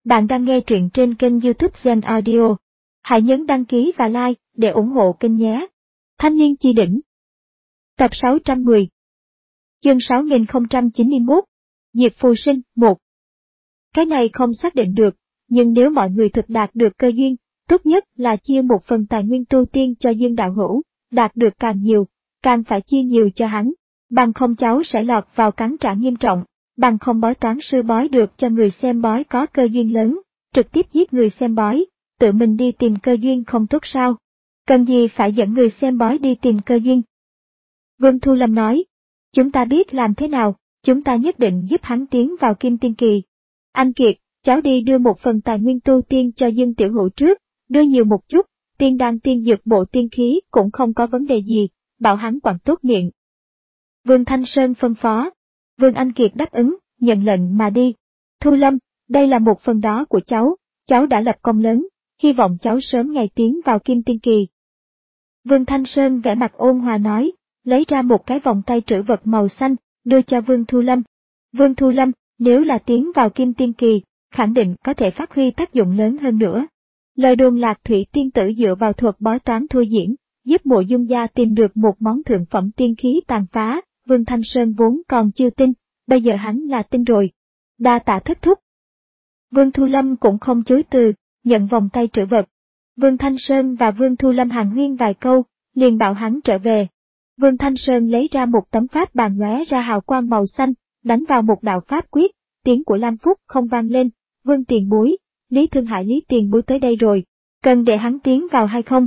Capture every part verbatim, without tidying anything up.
Bạn đang nghe truyện trên kênh YouTube Zen Audio. Hãy nhấn đăng ký và like để ủng hộ kênh nhé. Thanh niên chi đỉnh. Tập sáu trăm mười. Chương sáu nghìn không trăm chín mươi mốt. Diệp phù sinh, một. Cái này không xác định được, nhưng nếu mọi người thực đạt được cơ duyên, tốt nhất là chia một phần tài nguyên tu tiên cho Dương đạo hữu, đạt được càng nhiều, càng phải chia nhiều cho hắn, bằng không cháu sẽ lọt vào cắn trả nghiêm trọng. Bằng không bói toán sư bói được cho người xem bói có cơ duyên lớn, trực tiếp giết người xem bói, tự mình đi tìm cơ duyên không tốt sao? Cần gì phải dẫn người xem bói đi tìm cơ duyên? Vương Thu Lâm nói, chúng ta biết làm thế nào, chúng ta nhất định giúp hắn tiến vào Kim Tiên Kỳ. Anh Kiệt, cháu đi đưa một phần tài nguyên tu tiên cho Dương Tiểu Hữu trước, đưa nhiều một chút, tiên đan tiên dược bộ tiên khí cũng không có vấn đề gì, bảo hắn quản tốt miệng. Vương Thanh Sơn phân phó. Vương Anh Kiệt đáp ứng, nhận lệnh mà đi. Thu Lâm, đây là một phần đó của cháu, cháu đã lập công lớn, hy vọng cháu sớm ngày tiến vào Kim Tiên Kỳ. Vương Thanh Sơn vẻ mặt ôn hòa nói, lấy ra một cái vòng tay trữ vật màu xanh, đưa cho Vương Thu Lâm. Vương Thu Lâm, nếu là tiến vào Kim Tiên Kỳ, khẳng định có thể phát huy tác dụng lớn hơn nữa. Lời đồn Lạc Thủy tiên tử dựa vào thuật bói toán thôi diễn, giúp Mộ Dung gia tìm được một món thượng phẩm tiên khí tàn phá. Vương Thanh Sơn vốn còn chưa tin, bây giờ hắn là tin rồi. Đa tạ thất thúc. Vương Thu Lâm cũng không chối từ, nhận vòng tay trữ vật. Vương Thanh Sơn và Vương Thu Lâm hàn huyên vài câu, liền bảo hắn trở về. Vương Thanh Sơn lấy ra một tấm pháp bàn lóe ra hào quang màu xanh, đánh vào một đạo pháp quyết, tiếng của Lam Phúc không vang lên. Vương Tiền Bối, Lý Thương Hải Lý Tiền Bối tới đây rồi, cần để hắn tiến vào hay không?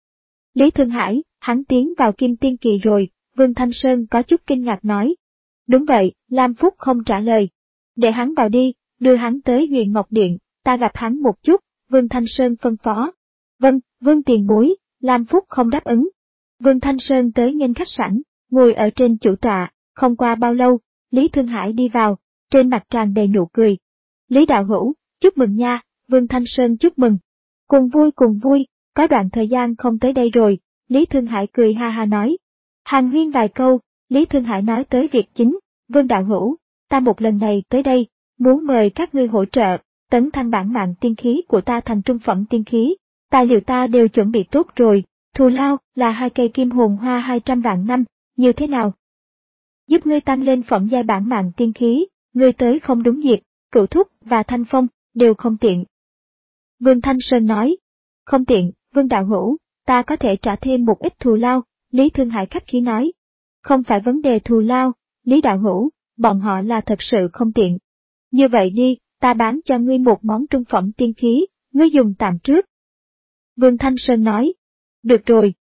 Lý Thương Hải, hắn tiến vào Kim Tiên Kỳ rồi. Vương Thanh Sơn có chút kinh ngạc nói. Đúng vậy, Lam Phúc không trả lời. Để hắn vào đi, đưa hắn tới Huyền Ngọc Điện, ta gặp hắn một chút, Vương Thanh Sơn phân phó. Vâng, Vương Tiền Bối, Lam Phúc không đáp ứng. Vương Thanh Sơn tới nghênh khách sảnh, ngồi ở trên chủ tọa, không qua bao lâu, Lý Thương Hải đi vào, trên mặt tràn đầy nụ cười. Lý đạo hữu, chúc mừng nha, Vương Thanh Sơn chúc mừng. Cùng vui cùng vui, có đoạn thời gian không tới đây rồi, Lý Thương Hải cười ha ha nói. Hàn huyên vài câu, Lý Thương Hải nói tới việc chính, Vương đạo hữu, ta một lần này tới đây, muốn mời các ngươi hỗ trợ, tấn thăng bản mạng tiên khí của ta thành trung phẩm tiên khí, tài liệu ta đều chuẩn bị tốt rồi, thù lao là hai cây kim hồn hoa hai trăm vạn năm, như thế nào? Giúp ngươi tăng lên phẩm giai bản mạng tiên khí, ngươi tới không đúng dịp, Cửu Thúc và Thanh Phong, đều không tiện. Vương Thanh Sơn nói, không tiện, Vương đạo hữu, ta có thể trả thêm một ít thù lao. Lý Thương Hải khách khí nói, không phải vấn đề thù lao, Lý đạo hữu, bọn họ là thật sự không tiện. Như vậy đi, ta bán cho ngươi một món trung phẩm tiên khí, ngươi dùng tạm trước. Vương Thanh Sơn nói, được rồi.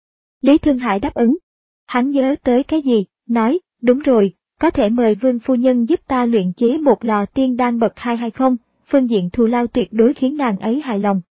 Lý Thương Hải đáp ứng. Hắn nhớ tới cái gì, nói, đúng rồi, có thể mời Vương phu nhân giúp ta luyện chế một lò tiên đan bậc hai hay không, phương diện thù lao tuyệt đối khiến nàng ấy hài lòng.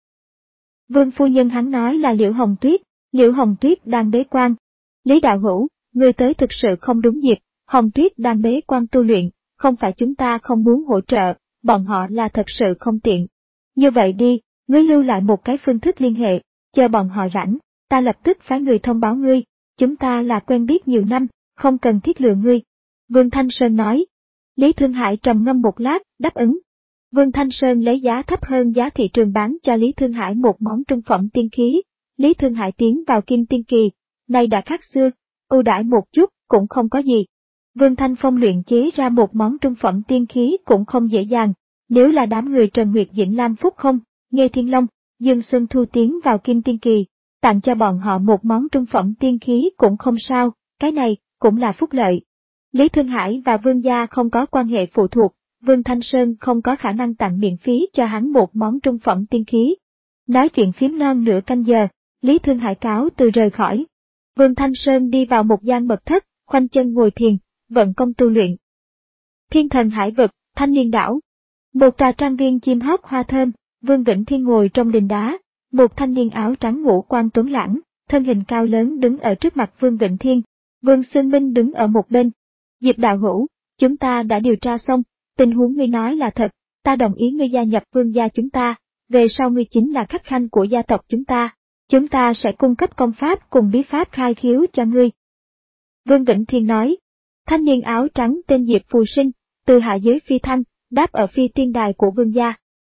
Vương phu nhân hắn nói là Liễu Hồng Tuyết. Liễu Hồng Tuyết đang bế quan. Lý đạo hữu, người tới thực sự không đúng dịp, Hồng Tuyết đang bế quan tu luyện, không phải chúng ta không muốn hỗ trợ, bọn họ là thật sự không tiện. Như vậy đi, ngươi lưu lại một cái phương thức liên hệ, chờ bọn họ rảnh, ta lập tức phái người thông báo ngươi, chúng ta là quen biết nhiều năm, không cần thiết lừa ngươi. Vương Thanh Sơn nói. Lý Thương Hải trầm ngâm một lát, đáp ứng. Vương Thanh Sơn lấy giá thấp hơn giá thị trường bán cho Lý Thương Hải một món trung phẩm tiên khí. Lý Thương Hải tiến vào Kim Tiên Kỳ, nay đã khác xưa, ưu đãi một chút cũng không có gì. Vương Thanh Phong luyện chế ra một món trung phẩm tiên khí cũng không dễ dàng, nếu là đám người Trần Nguyệt Dĩnh Lam Phúc không, Nghê Thiên Long, Dương Xuân Thu tiến vào Kim Tiên Kỳ, tặng cho bọn họ một món trung phẩm tiên khí cũng không sao, cái này cũng là phúc lợi. Lý Thương Hải và Vương gia không có quan hệ phụ thuộc, Vương Thanh Sơn không có khả năng tặng miễn phí cho hắn một món trung phẩm tiên khí. Nói chuyện phím non nửa canh giờ. Lý Thương Hải cáo từ rời khỏi. Vương Thanh Sơn đi vào một gian mật thất, khoanh chân ngồi thiền, vận công tu luyện. Thiên Thần Hải Vực, Thanh Niên Đảo. Một tòa trang viên chim hót hoa thơm, Vương Vĩnh Thiên ngồi trong đình đá, một thanh niên áo trắng ngũ quan tuấn lãng, thân hình cao lớn đứng ở trước mặt Vương Vĩnh Thiên. Vương Sơn Minh đứng ở một bên. Diệp đạo hữu, chúng ta đã điều tra xong, tình huống ngươi nói là thật, ta đồng ý ngươi gia nhập Vương gia chúng ta, về sau ngươi chính là khách khanh của gia tộc chúng ta. Chúng ta sẽ cung cấp công pháp cùng bí pháp khai khiếu cho ngươi. Vương Vĩnh Thiên nói, thanh niên áo trắng tên Diệp phù sinh, từ hạ giới phi thăng, đáp ở phi tiên đài của Vương gia.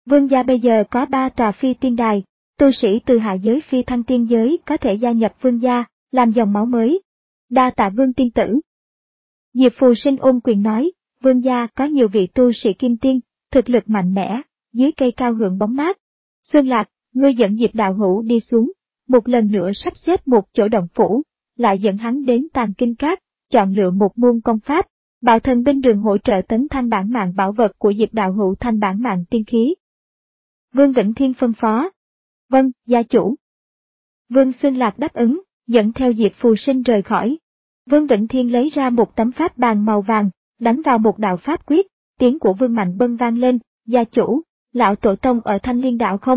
Vương gia bây giờ có ba tòa phi tiên đài, tu sĩ từ hạ giới phi thăng tiên giới có thể gia nhập vương gia, làm dòng máu mới. Đa tạ vương tiên tử. Diệp Phù Sinh ôm quyền nói, vương gia có nhiều vị tu sĩ kim tiên, thực lực mạnh mẽ, dưới cây cao hưởng bóng mát. Xuân Lạc, ngươi dẫn Diệp đạo hữu đi xuống, một lần nữa sắp xếp một chỗ động phủ, lại dẫn hắn đến Tàng Kinh Các, chọn lựa một môn công pháp, bảo thần bên đường hỗ trợ tấn thăng bản mạng bảo vật của Diệp đạo hữu thành bản mạng tiên khí. Vương Vĩnh Thiên phân phó. Vâng, gia chủ. Vương Xuân Lạc đáp ứng, dẫn theo Diệp Phù Sinh rời khỏi. Vương Vĩnh Thiên lấy ra một tấm pháp bàn màu vàng, đánh vào một đạo pháp quyết, tiếng của Vương Mạnh Bân vang lên, gia chủ, lão tổ tông ở Thanh Liên đạo không?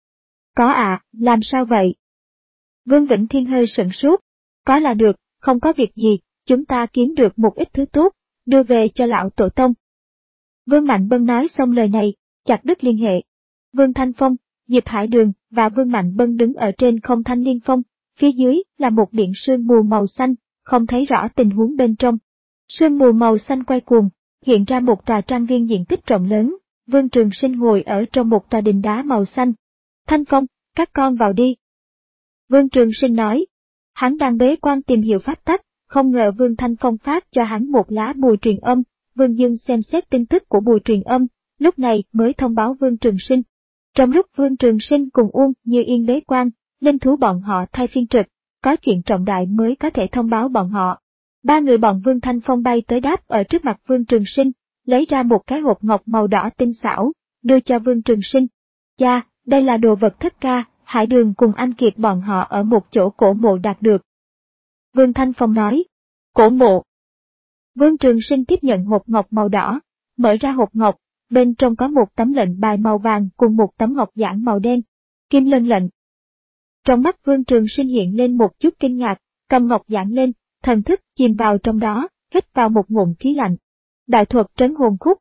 Có ạ, à, làm sao vậy? Vương Vĩnh Thiên hơi sửng sốt, có là được, không có việc gì, chúng ta kiếm được một ít thứ tốt, đưa về cho lão tổ tông. Vương Mạnh Bân nói xong lời này, chặt đứt liên hệ. Vương Thanh Phong, Diệp Hải Đường và Vương Mạnh Bân đứng ở trên không Thanh Liên Phong, phía dưới là một điện sương mù màu xanh, không thấy rõ tình huống bên trong. Sương mù màu xanh quay cuồng, hiện ra một tòa trang viên diện tích rộng lớn, Vương Trường Sinh ngồi ở trong một tòa đình đá màu xanh. Thanh Phong, các con vào đi. Vương Trường Sinh nói, hắn đang bế quan tìm hiểu pháp tắc, không ngờ Vương Thanh Phong phát cho hắn một lá bùa truyền âm, Vương Dương xem xét tin tức của bùa truyền âm, lúc này mới thông báo Vương Trường Sinh. Trong lúc Vương Trường Sinh cùng Uông Như Yên bế quan, linh thú bọn họ thay phiên trực, có chuyện trọng đại mới có thể thông báo bọn họ. Ba người bọn Vương Thanh Phong bay tới đáp ở trước mặt Vương Trường Sinh, lấy ra một cái hộp ngọc màu đỏ tinh xảo, đưa cho Vương Trường Sinh. Cha, đây là đồ vật Thất Ca, Hải Đường cùng anh Kiệt bọn họ ở một chỗ cổ mộ đạt được. Vương Thanh Phong nói, cổ mộ. Vương Trường Sinh tiếp nhận hộp ngọc màu đỏ, mở ra hộp ngọc, bên trong có một tấm lệnh bài màu vàng cùng một tấm ngọc giản màu đen. Kim Lân lệnh. Trong mắt Vương Trường Sinh hiện lên một chút kinh ngạc, cầm ngọc giản lên, thần thức chìm vào trong đó, hít vào một ngụm khí lạnh. Đại thuật trấn hồn khúc.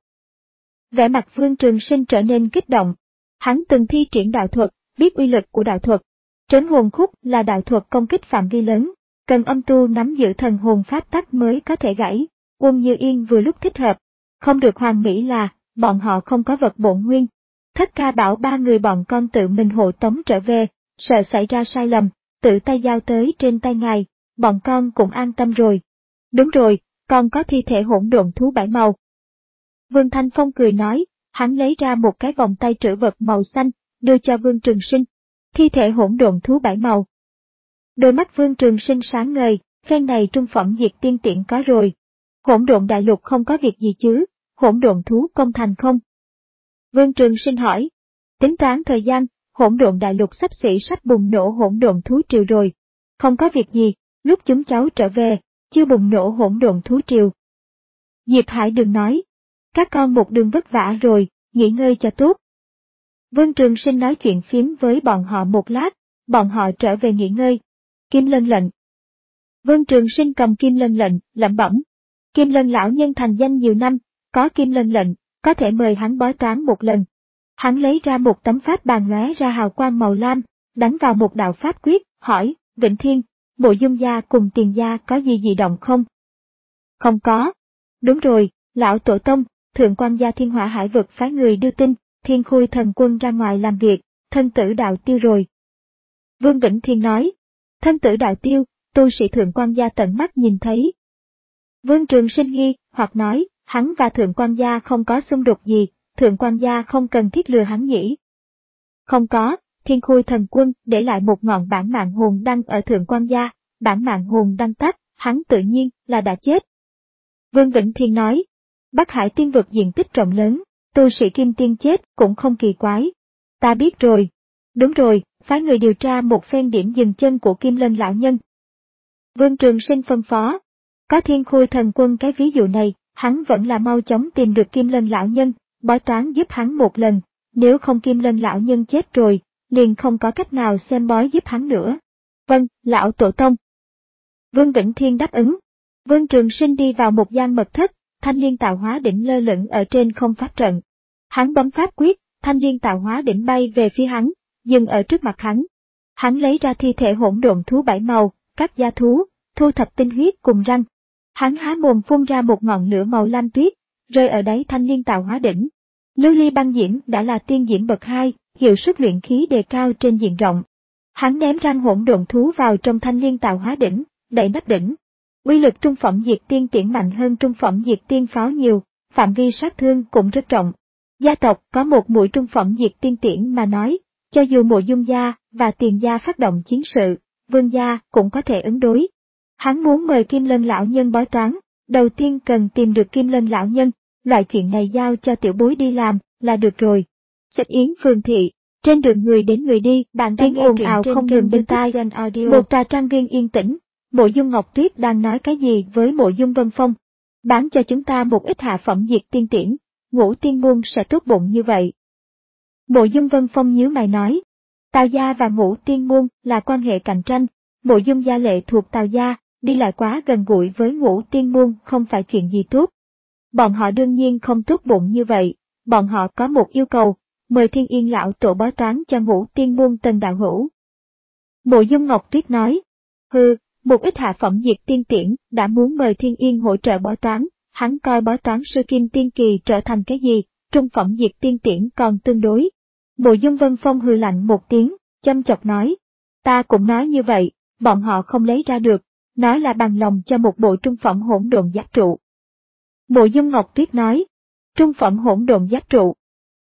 Vẻ mặt Vương Trường Sinh trở nên kích động. Hắn từng thi triển đạo thuật, biết uy lực của đạo thuật. Trấn hồn khúc là đạo thuật công kích phạm vi lớn, cần âm tu nắm giữ thần hồn pháp tắc mới có thể gãy. Uông Như Yên vừa lúc thích hợp. Không được hoàn mỹ là, bọn họ không có vật bổn nguyên. Thất Ca bảo ba người bọn con tự mình hộ tống trở về, sợ xảy ra sai lầm, tự tay giao tới trên tay ngài, bọn con cũng an tâm rồi. Đúng rồi, còn có thi thể hỗn độn thú bảy màu. Vương Thanh Phong cười nói, hắn lấy ra một cái vòng tay trữ vật màu xanh, đưa cho Vương Trường Sinh. Thi thể hỗn độn thú bảy màu. Đôi mắt Vương Trường Sinh sáng ngời, phen này trung phẩm diệt tiên tiện có rồi. Hỗn độn đại lục không có việc gì chứ, hỗn độn thú công thành không? Vương Trường Sinh hỏi. Tính toán thời gian, hỗn độn đại lục sắp xỉ sắp bùng nổ hỗn độn thú triều rồi. Không có việc gì, lúc chúng cháu trở về, chưa bùng nổ hỗn độn thú triều. Diệp Hải đừng nói. Các con một đường vất vả rồi, nghỉ ngơi cho tốt. Vương Trường Sinh nói chuyện phiếm với bọn họ một lát, bọn họ trở về nghỉ ngơi. Kim Lân lệnh. Vương Trường Sinh cầm Kim Lân lệnh, lẩm bẩm. Kim Lân lão nhân thành danh nhiều năm, có Kim Lân lệnh, có thể mời hắn bói toán một lần. Hắn lấy ra một tấm pháp bàn lóe ra hào quang màu lam, đánh vào một đạo pháp quyết, hỏi, Vĩnh Thiên, Mộ Dung gia cùng Tiền gia có gì dị động không? Không có. Đúng rồi, lão tổ tông, Thượng Quan gia Thiên Hỏa Hải vực phái người đưa tin, Thiên Khôi thần quân ra ngoài làm việc, thân tử đạo tiêu rồi. Vương Vĩnh Thiên nói, thân tử đạo tiêu, tu sĩ Thượng Quan gia tận mắt nhìn thấy. Vương Trường Sinh nghi, hoặc nói, hắn và Thượng Quan gia không có xung đột gì, Thượng Quan gia không cần thiết lừa hắn nhỉ. Không có, Thiên Khôi thần quân để lại một ngọn bản mạng hồn đăng ở Thượng Quan gia, bản mạng hồn đăng tắt, hắn tự nhiên là đã chết. Vương Vĩnh Thiên nói, Bắc Hải tiên vực diện tích rộng lớn, tu sĩ kim tiên chết cũng không kỳ quái. Ta biết rồi. Đúng rồi, phái người điều tra một phen điểm dừng chân của Kim Lân lão nhân. Vương Trường Sinh phân phó. Có Thiên Khôi thần quân cái ví dụ này, hắn vẫn là mau chóng tìm được Kim Lân lão nhân, bói toán giúp hắn một lần, nếu không Kim Lân lão nhân chết rồi, liền không có cách nào xem bói giúp hắn nữa. Vâng, lão tổ tông. Vương Vĩnh Thiên đáp ứng. Vương Trường Sinh đi vào một gian mật thất, Thanh Liên Tạo Hóa đỉnh lơ lửng ở trên không pháp trận. Hắn bấm pháp quyết, Thanh Liên Tạo Hóa đỉnh bay về phía hắn, dừng ở trước mặt hắn. Hắn lấy ra thi thể hỗn độn thú bảy màu, các gia thú, thu thập tinh huyết cùng răng. Hắn há mồm phun ra một ngọn lửa màu lam tuyết, rơi ở đáy Thanh Liên Tạo Hóa đỉnh. Lưu ly băng diễm đã là tiên diễm bậc hai, hiệu suất luyện khí đề cao trên diện rộng. Hắn ném răng hỗn độn thú vào trong thanh liên tạo hóa đỉnh, đậy nắp đỉnh. Uy lực trung phẩm diệt tiên tiễn mạnh hơn trung phẩm diệt tiên pháo nhiều, phạm vi sát thương cũng rất rộng. Gia tộc có một mũi trung phẩm diệt tiên tiễn mà nói, cho dù Mộ Dung gia và Tiền gia phát động chiến sự, Vương gia cũng có thể ứng đối. Hắn muốn mời Kim Lân lão nhân bói toán, đầu tiên cần tìm được Kim Lân lão nhân, loại chuyện này giao cho tiểu bối đi làm là được rồi. Xích Yến phường thị, trên đường người đến người đi, bạn đang ồn ào không ngừng bên tai. Một tòa trang viên yên tĩnh, Mộ Dung Ngọc Tuyết đang nói cái gì với Mộ Dung Vân Phong. Bán cho chúng ta một ít hạ phẩm diệt tiên tiễn, Ngũ Tiên môn sẽ tốt bụng như vậy. Mộ Dung Vân Phong nhíu mày nói, Tào gia và Ngũ Tiên môn là quan hệ cạnh tranh, Mộ Dung gia lệ thuộc Tào gia, đi lại quá gần gũi với Ngũ Tiên môn không phải chuyện gì tốt. Bọn họ đương nhiên không tốt bụng như vậy, bọn họ có một yêu cầu, mời Thiên Yên lão tổ bói toán cho Ngũ Tiên môn Tần đạo hữu. Mộ Dung Ngọc Tuyết nói, hừ, một ít hạ phẩm diệt tiên tiễn đã muốn mời Thiên Yên hỗ trợ bói toán, hắn coi bói toán sư Kim Tiên Kỳ trở thành cái gì, trung phẩm diệt tiên tiễn còn tương đối. Mộ Dung Vân Phong hừ lạnh một tiếng, châm chọc nói, ta cũng nói như vậy, bọn họ không lấy ra được, nói là bằng lòng cho một bộ trung phẩm hỗn độn giáp trụ. Mộ Dung Ngọc Tuyết nói, trung phẩm hỗn độn giáp trụ.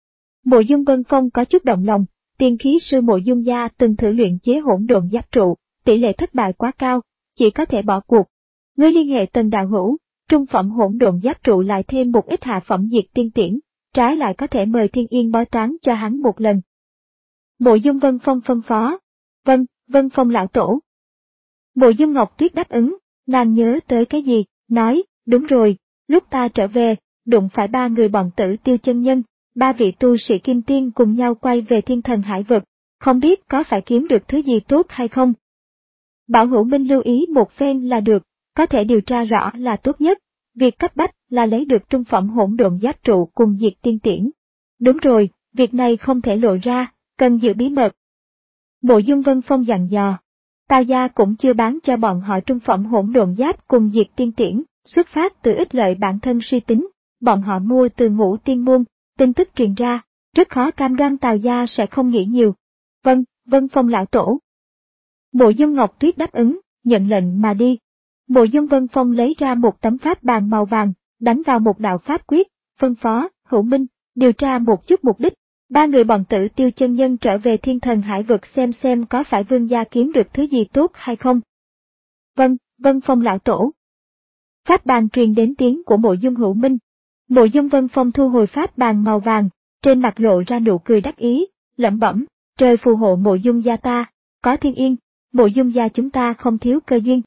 Mộ Dung Vân Phong có chút động lòng, tiên khí sư Mộ Dung gia từng thử luyện chế hỗn độn giáp trụ, tỷ lệ thất bại quá cao, chỉ có thể bỏ cuộc. Ngươi liên hệ Tần đạo hữu, trung phẩm hỗn độn giáp trụ lại thêm một ít hạ phẩm diệt tiên tiễn, trái lại có thể mời Thiên Yên bói toán cho hắn một lần. Mộ Dung Vân Phong phân phó, vâng, Vân Phong lão tổ. Mộ Dung Ngọc Tuyết đáp ứng, nàng nhớ tới cái gì, nói, đúng rồi, lúc ta trở về, đụng phải ba người bọn Tử Tiêu chân nhân, ba vị tu sĩ kim tiên cùng nhau quay về thiên thần hải vực, không biết có phải kiếm được thứ gì tốt hay không. Bảo Hữu Minh lưu ý một phen là được, có thể điều tra rõ là tốt nhất, việc cấp bách là lấy được trung phẩm hỗn độn giáp trụ cùng diệt tiên tiễn. Đúng rồi, việc này không thể lộ ra, cần giữ bí mật. Mộ Dung Vân Phong dặn dò, Tào gia cũng chưa bán cho bọn họ trung phẩm hỗn độn giáp cùng diệt tiên tiễn, xuất phát từ ích lợi bản thân suy tính, bọn họ mua từ Ngũ Tiên môn, tin tức truyền ra, rất khó cam đoan Tào gia sẽ không nghĩ nhiều. Vâng, Vân Phong lão tổ. Mộ Dung Ngọc Tuyết đáp ứng, nhận lệnh mà đi. Mộ Dung Vân Phong lấy ra một tấm pháp bàn màu vàng, đánh vào một đạo pháp quyết, phân phó, Hữu Minh, điều tra một chút mục đích. Ba người bọn Tử Tiêu chân nhân trở về thiên thần hải vực xem xem có phải vương gia kiếm được thứ gì tốt hay không. Vâng, Vân Phong lão tổ. Pháp bàn truyền đến tiếng của Mộ Dung Hữu Minh. Mộ Dung Vân Phong thu hồi pháp bàn màu vàng, trên mặt lộ ra nụ cười đắc ý, lẩm bẩm, trời phù hộ Mộ Dung gia ta, có Thiên Yên, Mộ Dung gia chúng ta không thiếu cơ duyên.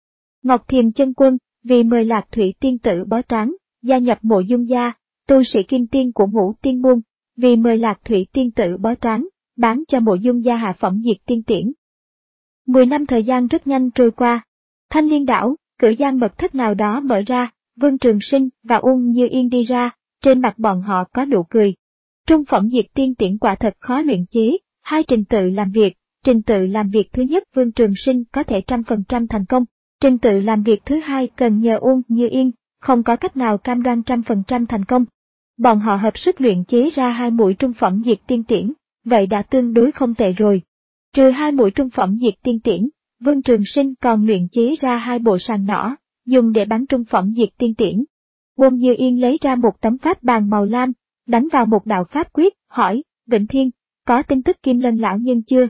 Ngọc Thiềm chân quân, vì mời Lạc Thủy tiên tử bói toán, gia nhập Mộ Dung gia, tu sĩ kim tiên của Ngũ Tiên môn, vì mời Lạc Thủy tiên tử bói toán, bán cho Mộ Dung gia hạ phẩm diệt tiên tiễn. Mười năm thời gian rất nhanh trôi qua. Thanh Liên đảo, cửa gian mật thất nào đó mở ra, Vương Trường Sinh và Uông Như Yên đi ra, trên mặt bọn họ có nụ cười. Trung phẩm diệt tiên tiễn quả thật khó luyện chế, hai trình tự làm việc, trình tự làm việc thứ nhất Vương Trường Sinh có thể trăm phần trăm thành công, trình tự làm việc thứ hai cần nhờ Uông Như Yên, không có cách nào cam đoan trăm phần trăm thành công. Bọn họ hợp sức luyện chế ra hai mũi trung phẩm diệt tiên tiễn, vậy đã tương đối không tệ rồi. Trừ hai mũi trung phẩm diệt tiên tiễn, Vương Trường Sinh còn luyện chế ra hai bộ sàng nỏ, dùng để bắn trung phẩm diệt tiên tiễn. Uông Như Yên lấy ra một tấm pháp bàn màu lam, đánh vào một đạo pháp quyết, hỏi, Vĩnh Thiên, có tin tức Kim Lân lão nhân chưa?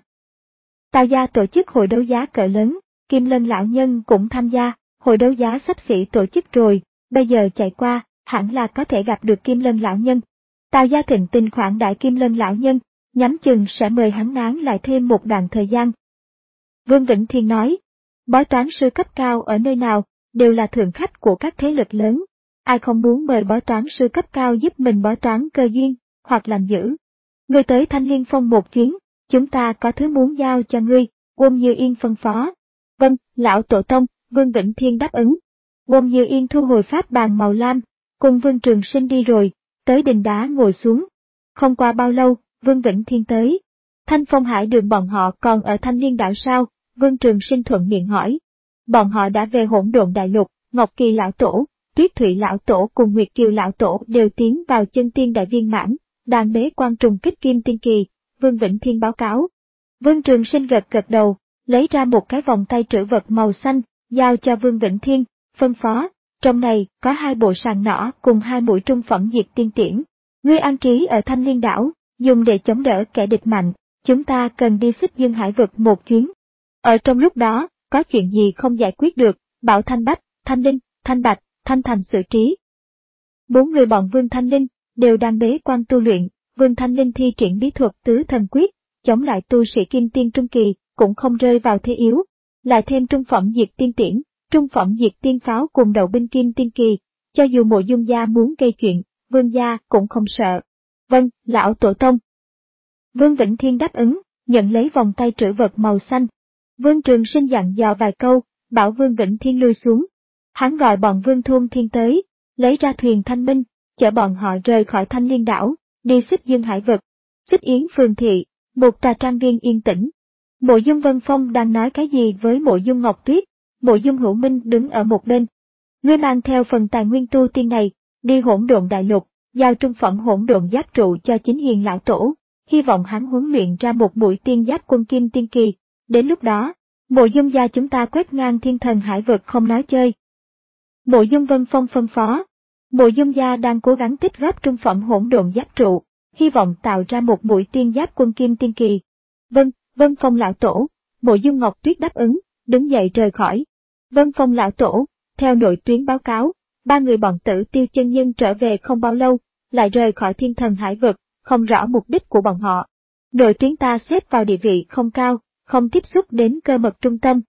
Tào gia tổ chức hội đấu giá cỡ lớn, Kim Lân lão nhân cũng tham gia, hội đấu giá sắp xỉ tổ chức rồi, bây giờ chạy qua, hẳn là có thể gặp được Kim Lân lão nhân. Tào gia thịnh tình khoản đại Kim Lân lão nhân, nhắm chừng sẽ mời hắn nán lại thêm một đoạn thời gian. Vương Vĩnh Thiên nói, bói toán sư cấp cao ở nơi nào, đều là thượng khách của các thế lực lớn. Ai không muốn mời bói toán sư cấp cao giúp mình bói toán cơ duyên, hoặc làm giữ. Ngươi tới Thanh Liên Phong một chuyến, chúng ta có thứ muốn giao cho ngươi, Uông Như Yên phân phó. Vâng, lão tổ tông, Vương Vĩnh Thiên đáp ứng. Uông Như Yên thu hồi pháp bàn màu lam, cùng Vương Trường Sinh đi rồi, tới đình đá ngồi xuống. Không qua bao lâu, Vương Vĩnh Thiên tới. Thanh Phong Hải đường bọn họ còn ở Thanh Liên đảo sao? Vương Trường Sinh thuận miệng hỏi. Bọn họ đã về Hỗn Độn Đại Lục, Ngọc Kỳ lão tổ, Tuyết Thụy lão tổ cùng Nguyệt Kiều lão tổ đều tiến vào chân tiên đại viên mãn, đang bế quan trùng kích kim tiên kỳ. Vương Vĩnh Thiên báo cáo. Vương Trường Sinh gật gật đầu, lấy ra một cái vòng tay trữ vật màu xanh, giao cho Vương Vĩnh Thiên, phân phó, trong này có hai bộ sàng nỏ cùng hai mũi trung phẩm diệt tiên tiễn. Ngươi an trí ở Thanh Liên đảo, dùng để chống đỡ kẻ địch mạnh, chúng ta cần đi Xích Dương Hải vực một chuyến. Ở trong lúc đó, có chuyện gì không giải quyết được, bảo Thanh Bách, Thanh Linh, Thanh Bạch, Thanh Thành xử trí. Bốn người bọn Vương Thanh Linh đều đang bế quan tu luyện, Vương Thanh Linh thi triển bí thuật tứ thần quyết, chống lại tu sĩ kim tiên trung kỳ, cũng không rơi vào thế yếu, lại thêm trung phẩm diệt tiên tiễn, trung phẩm diệt tiên pháo cùng đầu binh kim tiên kỳ, cho dù Mộ Dung gia muốn gây chuyện, Vương gia cũng không sợ. Vâng, lão tổ tông. Vương Vĩnh Thiên đáp ứng, nhận lấy vòng tay trữ vật màu xanh. Vương Trường Sinh dặn dò vài câu, bảo Vương Vĩnh Thiên lui xuống. Hắn gọi bọn Vương Thôn Thiên tới, lấy ra thuyền Thanh Minh, chở bọn họ rời khỏi Thanh Liên đảo, đi Xích Dương Hải vực. Xích Yến phường thị, một tòa trang viên yên tĩnh. Mộ Dung Vân Phong đang nói cái gì với Mộ Dung Ngọc Tuyết, Mộ Dung Hữu Minh đứng ở một bên. Ngươi mang theo phần tài nguyên tu tiên này, đi Hỗn Độn Đại Lục, giao trung phẩm Hỗn Độn Giáp trụ cho Chính Hiền lão tổ, hy vọng hắn huấn luyện ra một mũi tiên giáp quân kim tiên kỳ. Đến lúc đó, Mộ Dung gia chúng ta quét ngang thiên thần hải vực không nói chơi. Mộ Dung Vân Phong phân phó. Mộ Dung gia đang cố gắng tích góp trung phẩm Hỗn Độn Giáp trụ, hy vọng tạo ra một mũi tiên giáp quân kim tiên kỳ. Vâng, Vân Phong lão tổ. Mộ Dung Ngọc Tuyết đáp ứng, đứng dậy rời khỏi. Vân Phong lão tổ, theo nội tuyến báo cáo, ba người bọn Tử Tiêu chân nhân trở về không bao lâu, lại rời khỏi thiên thần hải vực, không rõ mục đích của bọn họ. Nội tuyến ta xếp vào địa vị không cao, không tiếp xúc đến cơ mật trung tâm.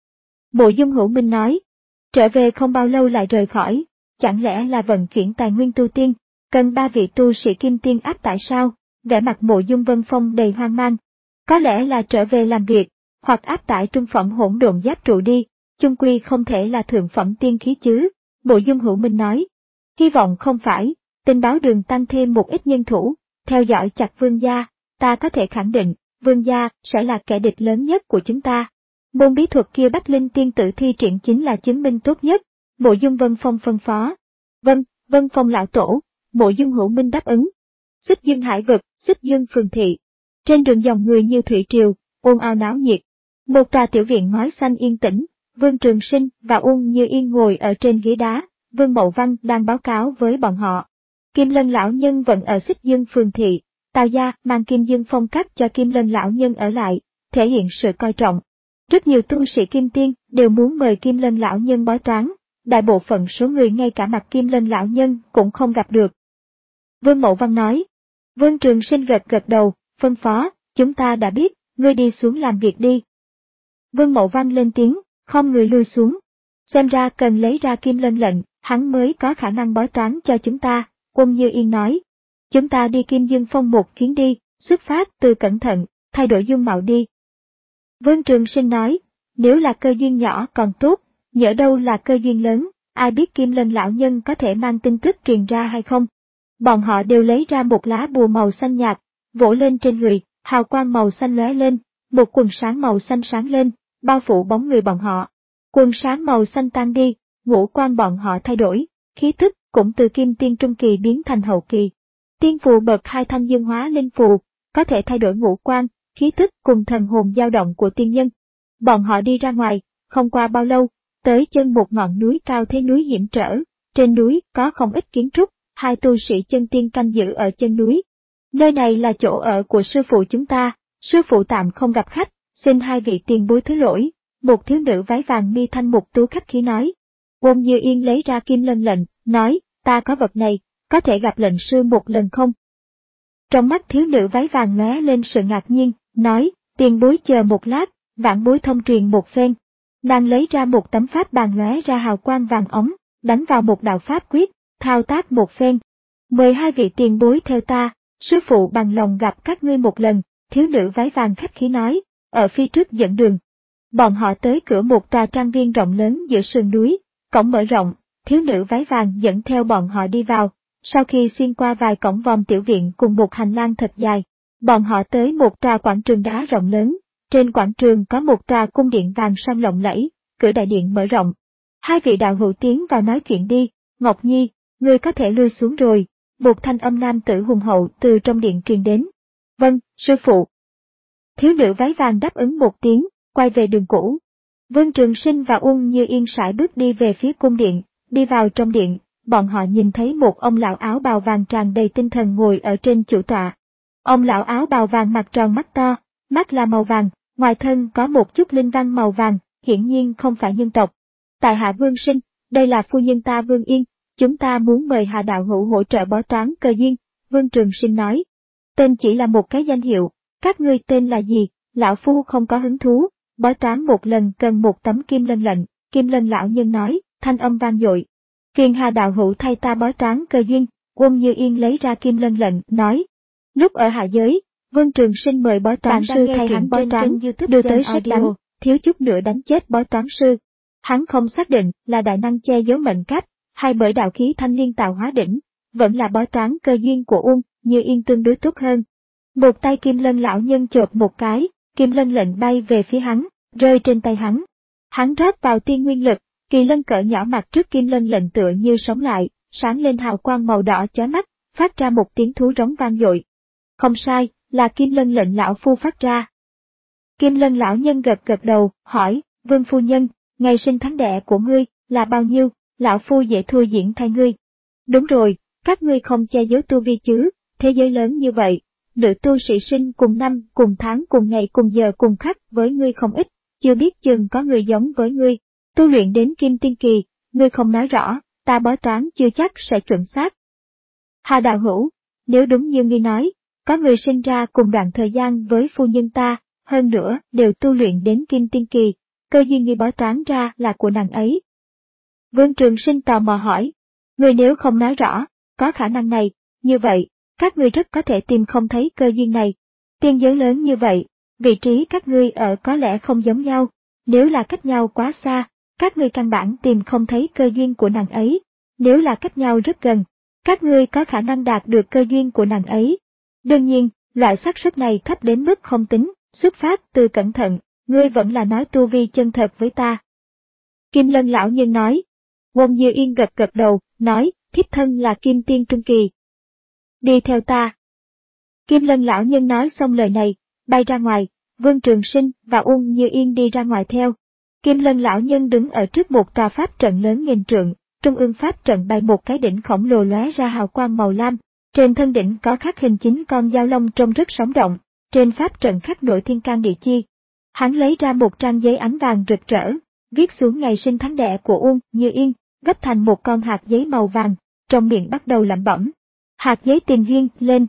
Mộ Dung Hữu Minh nói, trở về không bao lâu lại rời khỏi, chẳng lẽ là vận chuyển tài nguyên tu tiên, cần ba vị tu sĩ kim tiên áp tại sao? Vẻ mặt Mộ Dung Vân Phong đầy hoang mang. Có lẽ là trở về làm việc, hoặc áp tải trung phẩm Hỗn Độn Giáp trụ đi, chung quy không thể là thượng phẩm tiên khí chứ, Mộ Dung Hữu Minh nói. Hy vọng không phải, tình báo đường tăng thêm một ít nhân thủ, theo dõi chặt Vương gia, ta có thể khẳng định, Vương gia sẽ là kẻ địch lớn nhất của chúng ta. Môn bí thuật kia Bách Linh tiên tử thi triển chính là chứng minh tốt nhất, Mộ Dung Vân Phong phân phó. Vâng, Vân Phong lão tổ, Mộ Dung Hữu Minh đáp ứng. Xích Dương Hải vực, Xích Dương phường thị. Trên đường dòng người như thủy triều, ồn ào náo nhiệt. Một tòa tiểu viện ngói xanh yên tĩnh, Vương Trường Sinh và Uông Như Yên ngồi ở trên ghế đá, Vương Mậu Văn đang báo cáo với bọn họ. Kim Lân lão nhân vẫn ở Xích Dương phường thị, Tào gia mang Kim Dương phong cách cho Kim Lân lão nhân ở lại, thể hiện sự coi trọng. Rất nhiều tu sĩ kim tiên đều muốn mời Kim Lân lão nhân bói toán, đại bộ phận số người ngay cả mặt Kim Lân lão nhân cũng không gặp được. Vương Mậu Văn nói. Vương Trường Sinh gật gật đầu, phân phó, chúng ta đã biết, ngươi đi xuống làm việc đi. Vương Mậu Văn lên tiếng, không người lui xuống. Xem ra cần lấy ra Kim Lân lệnh, hắn mới có khả năng bói toán cho chúng ta, Uông Như Yên nói. Chúng ta đi Kim Dương Phong một chuyến đi, xuất phát từ cẩn thận, thay đổi dung mạo đi. Vương Trường Sinh nói, nếu là cơ duyên nhỏ còn tốt, nhỡ đâu là cơ duyên lớn, ai biết Kim Lân lão nhân có thể mang tin tức truyền ra hay không. Bọn họ đều lấy ra một lá bùa màu xanh nhạt, vỗ lên trên người, hào quang màu xanh lóe lên, một quần sáng màu xanh sáng lên, bao phủ bóng người bọn họ. Quần sáng màu xanh tan đi, ngũ quan bọn họ thay đổi, khí tức cũng từ kim tiên trung kỳ biến thành hậu kỳ. Tiên phù bậc hai thanh dương hóa linh phù, có thể thay đổi ngũ quan, khí tức cùng thần hồn dao động của tiên nhân. Bọn họ đi ra ngoài, không qua bao lâu, tới chân một ngọn núi cao thế núi hiểm trở, trên núi có không ít kiến trúc, hai tu sĩ chân tiên canh giữ ở chân núi. Nơi này là chỗ ở của sư phụ chúng ta, sư phụ tạm không gặp khách, xin hai vị tiền bối thứ lỗi, một thiếu nữ váy vàng mi thanh mục tú khách khí nói. Uông Như Yên lấy ra Kim Lân lệnh, nói, ta có vật này, có thể gặp lệnh sư một lần không? Trong mắt thiếu nữ váy vàng lóe lên sự ngạc nhiên, nói, tiền bối chờ một lát, vãn bối thông truyền một phen. Nàng lấy ra một tấm pháp bàn lóe ra hào quang vàng ống, đánh vào một đạo pháp quyết, thao tác một phen. Mời hai vị tiền bối theo ta, sư phụ bằng lòng gặp các ngươi một lần, thiếu nữ váy vàng khách khí nói, ở phía trước dẫn đường. Bọn họ tới cửa một tòa trang viên rộng lớn giữa sườn núi, cổng mở rộng, thiếu nữ váy vàng dẫn theo bọn họ đi vào. Sau khi xuyên qua vài cổng vòm tiểu viện cùng một hành lang thật dài, bọn họ tới một tòa quảng trường đá rộng lớn. Trên quảng trường có một tòa cung điện vàng son lộng lẫy, cửa đại điện mở rộng. Hai vị đạo hữu tiến vào nói chuyện đi, Ngọc Nhi, ngươi có thể lui xuống rồi. Một thanh âm nam tử hùng hậu từ trong điện truyền đến. Vâng, sư phụ. Thiếu nữ váy vàng đáp ứng một tiếng, quay về đường cũ. Vương Trường Sinh và Uông Như Yên sải bước đi về phía cung điện, đi vào trong điện, bọn họ nhìn thấy một ông lão áo bào vàng tràn đầy tinh thần ngồi ở trên chủ tọa. Ông lão áo bào vàng mặt tròn mắt to, mắt là màu vàng, ngoài thân có một chút linh văn màu vàng, hiển nhiên không phải nhân tộc. Tại hạ Vương Sinh, đây là phu nhân ta Vương Yên, chúng ta muốn mời Hà đạo hữu hỗ trợ bói toán cơ duyên, Vương Trường Sinh nói. Tên chỉ là một cái danh hiệu, các ngươi tên là gì, lão phu không có hứng thú, bói toán một lần cần một tấm kim lân lệnh, kim lân lão nhân nói, thanh âm vang dội. Phiền Hà đạo hữu thay ta bói toán cơ duyên, Uông Như Yên lấy ra kim lân lệnh, nói. Lúc ở hạ giới, Vương Trường Sinh mời bói toán sư thay hắn bói toán, đưa tới sách đánh, thiếu chút nữa đánh chết bói toán sư. Hắn không xác định là đại năng che giấu mệnh cách, hay bởi đạo khí thanh liên tạo hóa đỉnh, vẫn là bói toán cơ duyên của Uông Như Yên tương đối tốt hơn. Một tay kim lân lão nhân chộp một cái, kim lân lệnh bay về phía hắn, rơi trên tay hắn. Hắn rót vào tiên nguyên lực, kỳ lân cỡ nhỏ mặt trước kim lân lệnh tựa như sống lại, sáng lên hào quang màu đỏ chói mắt, phát ra một tiếng thú rống vang dội. Không sai, là kim lân lệnh lão phu phát ra. Kim lân lão nhân gật gật đầu, hỏi, Vương phu nhân, ngày sinh tháng đẻ của ngươi, là bao nhiêu, lão phu dễ thua diễn thay ngươi. Đúng rồi, các ngươi không che giấu tu vi chứ, thế giới lớn như vậy, nữ tu sĩ sinh cùng năm, cùng tháng, cùng ngày, cùng giờ, cùng khắc với ngươi không ít, chưa biết chừng có người giống với ngươi, tu luyện đến kim tiên kỳ, ngươi không nói rõ, ta bói toán chưa chắc sẽ chuẩn xác. Hà đạo hữu, nếu đúng như ngươi nói, có người sinh ra cùng đoạn thời gian với phu nhân ta, hơn nữa đều tu luyện đến kim tiên kỳ, cơ duyên ngươi bói toán ra là của nàng ấy. Vương Trường Sinh tò mò hỏi, ngươi nếu không nói rõ, có khả năng này, như vậy, các ngươi rất có thể tìm không thấy cơ duyên này. Tiên giới lớn như vậy, vị trí các ngươi ở có lẽ không giống nhau, nếu là cách nhau quá xa, các ngươi căn bản tìm không thấy cơ duyên của nàng ấy, nếu là cách nhau rất gần, các ngươi có khả năng đạt được cơ duyên của nàng ấy. Đương nhiên, loại xác suất này thấp đến mức không tính, xuất phát từ cẩn thận, ngươi vẫn là nói tu vi chân thật với ta. Kim Lân lão nhân nói. Uông Như Yên gật gật đầu, nói, thiếp thân là Kim Tiên Trung Kỳ. Đi theo ta. Kim Lân lão nhân nói xong lời này, bay ra ngoài, Vương Trường Sinh và Uông Như Yên đi ra ngoài theo. Kim Lân lão nhân đứng ở trước một tòa pháp trận lớn nghìn trượng, trung ương pháp trận bày một cái đỉnh khổng lồ lóe ra hào quang màu lam, trên thân đỉnh có khắc hình chín con dao long trông rất sống động, trên pháp trận khắc nội thiên can địa chi. Hắn lấy ra một trang giấy ánh vàng rực rỡ, viết xuống ngày sinh tháng đẻ của Uông Như Yên, gấp thành một con hạt giấy màu vàng, trong miệng bắt đầu lẩm bẩm. Hạt giấy tiền duyên, lên.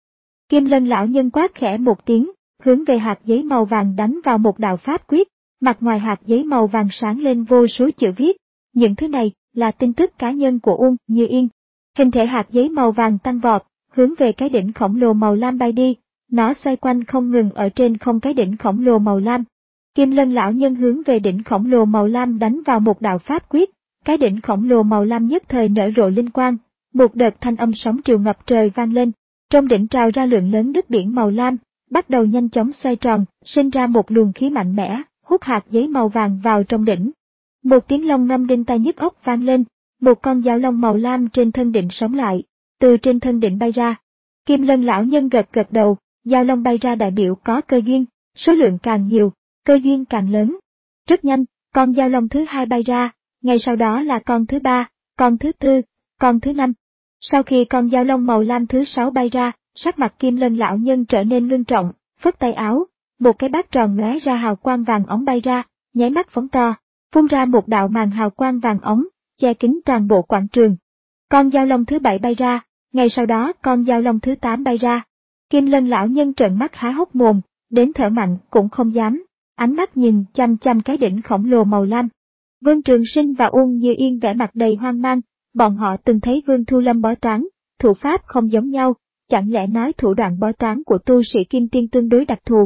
Kim Lân lão nhân quát khẽ một tiếng, hướng về hạt giấy màu vàng đánh vào một đạo pháp quyết, mặt ngoài hạt giấy màu vàng sáng lên vô số chữ viết. Những thứ này là tin tức cá nhân của Uông Như Yên. Hình thể hạt giấy màu vàng tăng vọt, hướng về cái đỉnh khổng lồ màu lam bay đi, nó xoay quanh không ngừng ở trên không cái đỉnh khổng lồ màu lam. Kim Lân lão nhân hướng về đỉnh khổng lồ màu lam đánh vào một đạo pháp quyết, cái đỉnh khổng lồ màu lam nhất thời nở rộ linh quang, một đợt thanh âm sóng triều ngập trời vang lên, trong đỉnh trào ra lượng lớn nước biển màu lam, bắt đầu nhanh chóng xoay tròn, sinh ra một luồng khí mạnh mẽ, hút hạt giấy màu vàng vào trong đỉnh. Một tiếng long ngâm đinh tai nhức óc vang lên, một con dao long màu lam trên thân đỉnh sống lại, từ trên thân đỉnh bay ra. Kim Lân lão nhân gật gật đầu, dao long bay ra đại biểu có cơ duyên, số lượng càng nhiều, cơ duyên càng lớn. Rất nhanh, con dao long thứ hai bay ra, ngay sau đó là con thứ ba, con thứ tư, con thứ năm. Sau khi con dao long màu lam thứ sáu bay ra, sắc mặt Kim Lân lão nhân trở nên ngưng trọng, phất tay áo, một cái bát tròn lóe ra hào quang vàng óng bay ra, nháy mắt phóng to, phun ra một đạo màn hào quang vàng óng, che kín toàn bộ quảng trường. Con dao long thứ bảy bay ra, ngay sau đó con dao long thứ tám bay ra. Kim Lân lão nhân trợn mắt há hốc mồm, đến thở mạnh cũng không dám, ánh mắt nhìn chăm chăm cái đỉnh khổng lồ màu lam. Vương Trường Sinh và Uông Như Yên vẻ mặt đầy hoang mang, bọn họ từng thấy Vương Thu Lâm bói toán, thủ pháp không giống nhau, chẳng lẽ nói thủ đoạn bói toán của tu sĩ Kim Tiên tương đối đặc thù.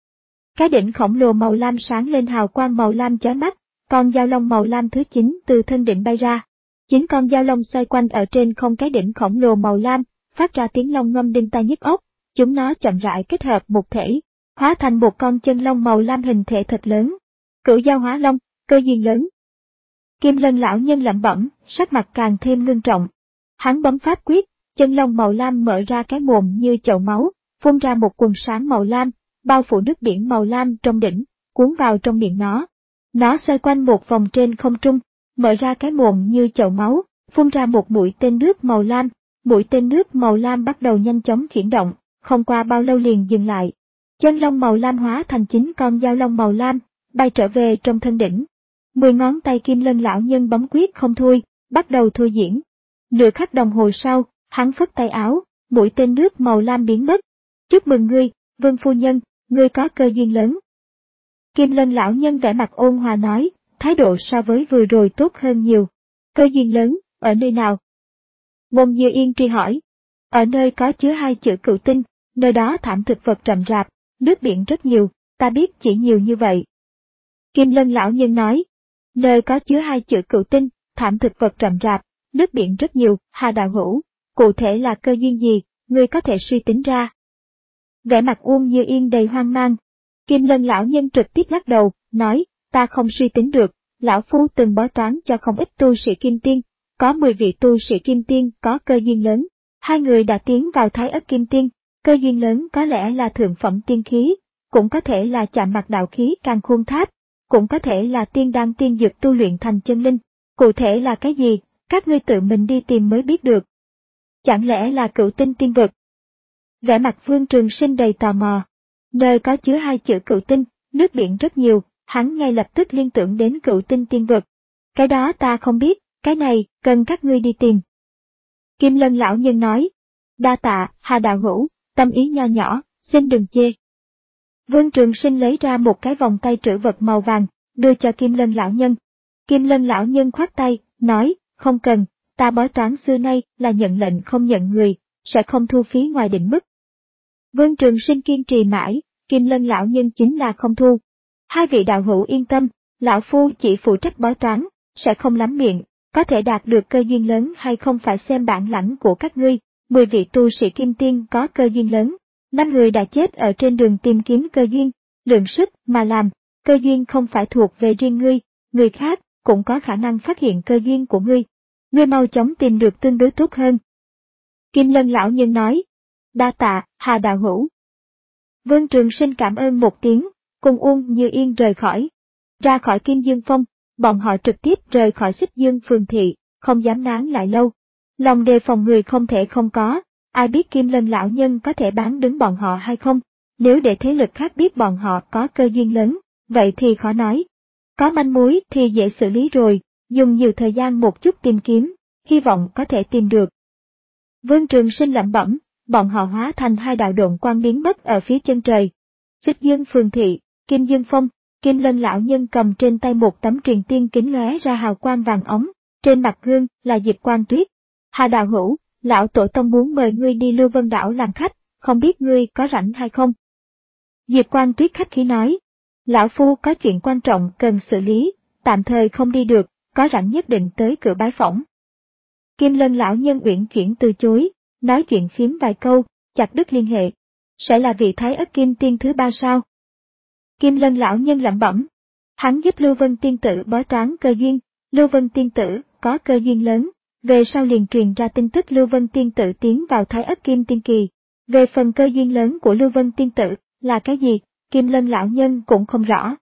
Cái đỉnh khổng lồ màu lam sáng lên hào quang màu lam chói mắt, con dao long màu lam thứ chín từ thân đỉnh bay ra. Chín con dao long xoay quanh ở trên không cái đỉnh khổng lồ màu lam, phát ra tiếng long ngâm đinh tai nhức óc, chúng nó chậm rãi kết hợp một thể, hóa thành một con chân long màu lam hình thể thật lớn. Cửu Dao Hóa Long, cơ duyên lớn. Kim Lân lão nhân lẩm bẩm, sắc mặt càng thêm ngưng trọng. Hắn bấm pháp quyết, chân long màu lam mở ra cái mồm như chậu máu, phun ra một quần sáng màu lam, bao phủ nước biển màu lam trong đỉnh, cuốn vào trong miệng nó. Nó xoay quanh một vòng trên không trung, mở ra cái mồm như chậu máu, phun ra một mũi tên nước màu lam. Mũi tên nước màu lam bắt đầu nhanh chóng chuyển động, không qua bao lâu liền dừng lại. Chân long màu lam hóa thành chín con dao long màu lam, bay trở về trong thân đỉnh. Mười ngón tay Kim Lân lão nhân bấm quyết không thôi, bắt đầu thôi diễn. Nửa khắc đồng hồ sau, hắn phất tay áo, mũi tên nước màu lam biến mất. Chúc mừng ngươi, Vương phu nhân, ngươi có cơ duyên lớn. Kim Lân lão nhân vẻ mặt ôn hòa nói, thái độ so với vừa rồi tốt hơn nhiều. Cơ duyên lớn, ở nơi nào? Môn Như Yên truy hỏi. Ở nơi có chứa hai chữ cửu tinh, nơi đó thảm thực vật rậm rạp, nước biển rất nhiều, ta biết chỉ nhiều như vậy. Kim Lân lão nhân nói, nơi có chứa hai chữ cửu tinh, thảm thực vật rậm rạp, nước biển rất nhiều, Hà đạo hữu, cụ thể là cơ duyên gì, ngươi có thể suy tính ra. Vẻ mặt Uông Như Yên đầy hoang mang. Kim Lân lão nhân trực tiếp lắc đầu, nói, ta không suy tính được, lão phu từng bói toán cho không ít tu sĩ kim tiên, có mười vị tu sĩ kim tiên có cơ duyên lớn, hai người đã tiến vào thái ất kim tiên, cơ duyên lớn có lẽ là thượng phẩm tiên khí, cũng có thể là chạm mặt đạo khí càn khôn tháp, cũng có thể là tiên đan tiên dược tu luyện thành chân linh, cụ thể là cái gì, các ngươi tự mình đi tìm mới biết được. Chẳng lẽ là cửu tinh tiên vực? Vẻ mặt Vương Trường Sinh đầy tò mò. Nơi có chứa hai chữ cửu tinh, nước biển rất nhiều, hắn ngay lập tức liên tưởng đến cửu tinh tiên vực. Cái đó ta không biết, cái này, cần các ngươi đi tìm. Kim Lân lão nhân nói. Đa tạ, Hà đạo hữu, tâm ý nho nhỏ, xin đừng chê. Vương Trường Sinh lấy ra một cái vòng tay trữ vật màu vàng, đưa cho Kim Lân lão nhân. Kim Lân lão nhân khoát tay, nói, không cần, ta bói toán xưa nay là nhận lệnh không nhận người, sẽ không thu phí ngoài định mức. Vương Trường Sinh kiên trì mãi, Kim Lân lão nhân chính là không thu. Hai vị đạo hữu yên tâm, lão phu chỉ phụ trách bói toán, sẽ không lắm miệng, có thể đạt được cơ duyên lớn hay không phải xem bản lãnh của các ngươi. Mười vị tu sĩ kim tiên có cơ duyên lớn, năm người đã chết ở trên đường tìm kiếm cơ duyên, lượng sức mà làm, cơ duyên không phải thuộc về riêng ngươi, người khác cũng có khả năng phát hiện cơ duyên của ngươi. Ngươi mau chóng tìm được tương đối tốt hơn. Kim Lân lão nhân nói. Đa tạ, Hà đạo hữu. Vương Trường Sinh cảm ơn một tiếng, cùng Uông Như Yên rời khỏi. Ra khỏi Kim Dương Phong, bọn họ trực tiếp rời khỏi Xích Dương phường thị, không dám nán lại lâu. Lòng đề phòng người không thể không có, ai biết Kim Lân lão nhân có thể bán đứng bọn họ hay không, nếu để thế lực khác biết bọn họ có cơ duyên lớn, vậy thì khó nói. Có manh mối thì dễ xử lý rồi, dùng nhiều thời gian một chút tìm kiếm, hy vọng có thể tìm được. Vương Trường Sinh lẩm bẩm, bọn họ hóa thành hai đạo độn quang biến mất ở phía chân trời. Xích Dương phường thị, Kim Dương Phong, Kim Lân lão nhân cầm trên tay một tấm truyền tiên kính lóe ra hào quang vàng ống, trên mặt gương là Diệp Quan Tuyết. Hà đạo hữu, lão tổ tông muốn mời ngươi đi Lưu Vân đảo làm khách, không biết ngươi có rảnh hay không? Diệp Quan Tuyết khách khí nói, lão phu có chuyện quan trọng cần xử lý, tạm thời không đi được, có rảnh nhất định tới cửa bái phỏng. Kim Lân lão nhân uyển chuyển từ chối, nói chuyện phím vài câu, chặt đứt liên hệ. Sẽ là vị thái ất kim tiên thứ ba sao? Kim Lân lão nhân lẩm bẩm. Hắn giúp Lưu Vân tiên tử bói toán cơ duyên, Lưu Vân tiên tử có cơ duyên lớn, về sau liền truyền ra tin tức Lưu Vân tiên tử tiến vào thái ất kim tiên kỳ. Về phần cơ duyên lớn của Lưu Vân tiên tử là cái gì, Kim Lân lão nhân cũng không rõ.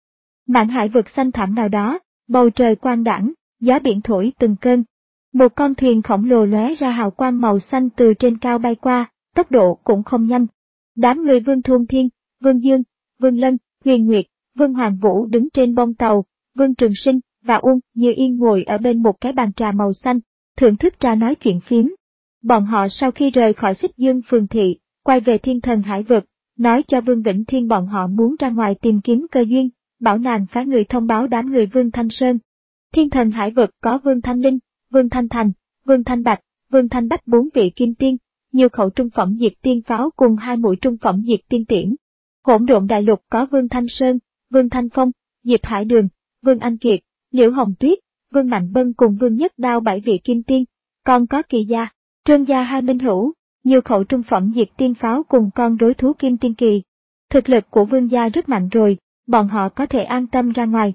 Mạn hải vực xanh thẳm nào đó, bầu trời quang đãng, gió biển thổi từng cơn. Một con thuyền khổng lồ lóe ra hào quang màu xanh từ trên cao bay qua, tốc độ cũng không nhanh. Đám người Vương Thôn Thiên, Vương Dương, Vương Lân, Huyền Nguyệt, Vương Hoàng Vũ đứng trên bông tàu, Vương Trường Sinh và Uông Như Yên ngồi ở bên một cái bàn trà màu xanh, thưởng thức trà nói chuyện phím. Bọn họ sau khi rời khỏi Xích Dương phường thị, quay về Thiên Thần Hải vực, nói cho Vương Vĩnh Thiên bọn họ muốn ra ngoài tìm kiếm cơ duyên, bảo nàng phái người thông báo đám người Vương Thanh Sơn. Thiên Thần Hải vực có Vương Thanh Linh, Vương Thanh Thành, Vương Thanh Bạch, Vương Thanh Bách bốn vị kim tiên, nhiều khẩu trung phẩm diệt tiên pháo cùng hai mũi trung phẩm diệt tiên tiễn. Hỗn Độn Đại Lục có Vương Thanh Sơn, Vương Thanh Phong, Diệp Hải Đường, Vương Anh Kiệt, Liễu Hồng Tuyết, Vương Mạnh Bân cùng Vương Nhất Đao bảy vị kim tiên, còn có Kỳ Gia, Trương Gia hai minh hữu, nhiều khẩu trung phẩm diệt tiên pháo cùng con đối thú kim tiên kỳ. Thực lực của Vương Gia rất mạnh rồi, bọn họ có thể an tâm ra ngoài.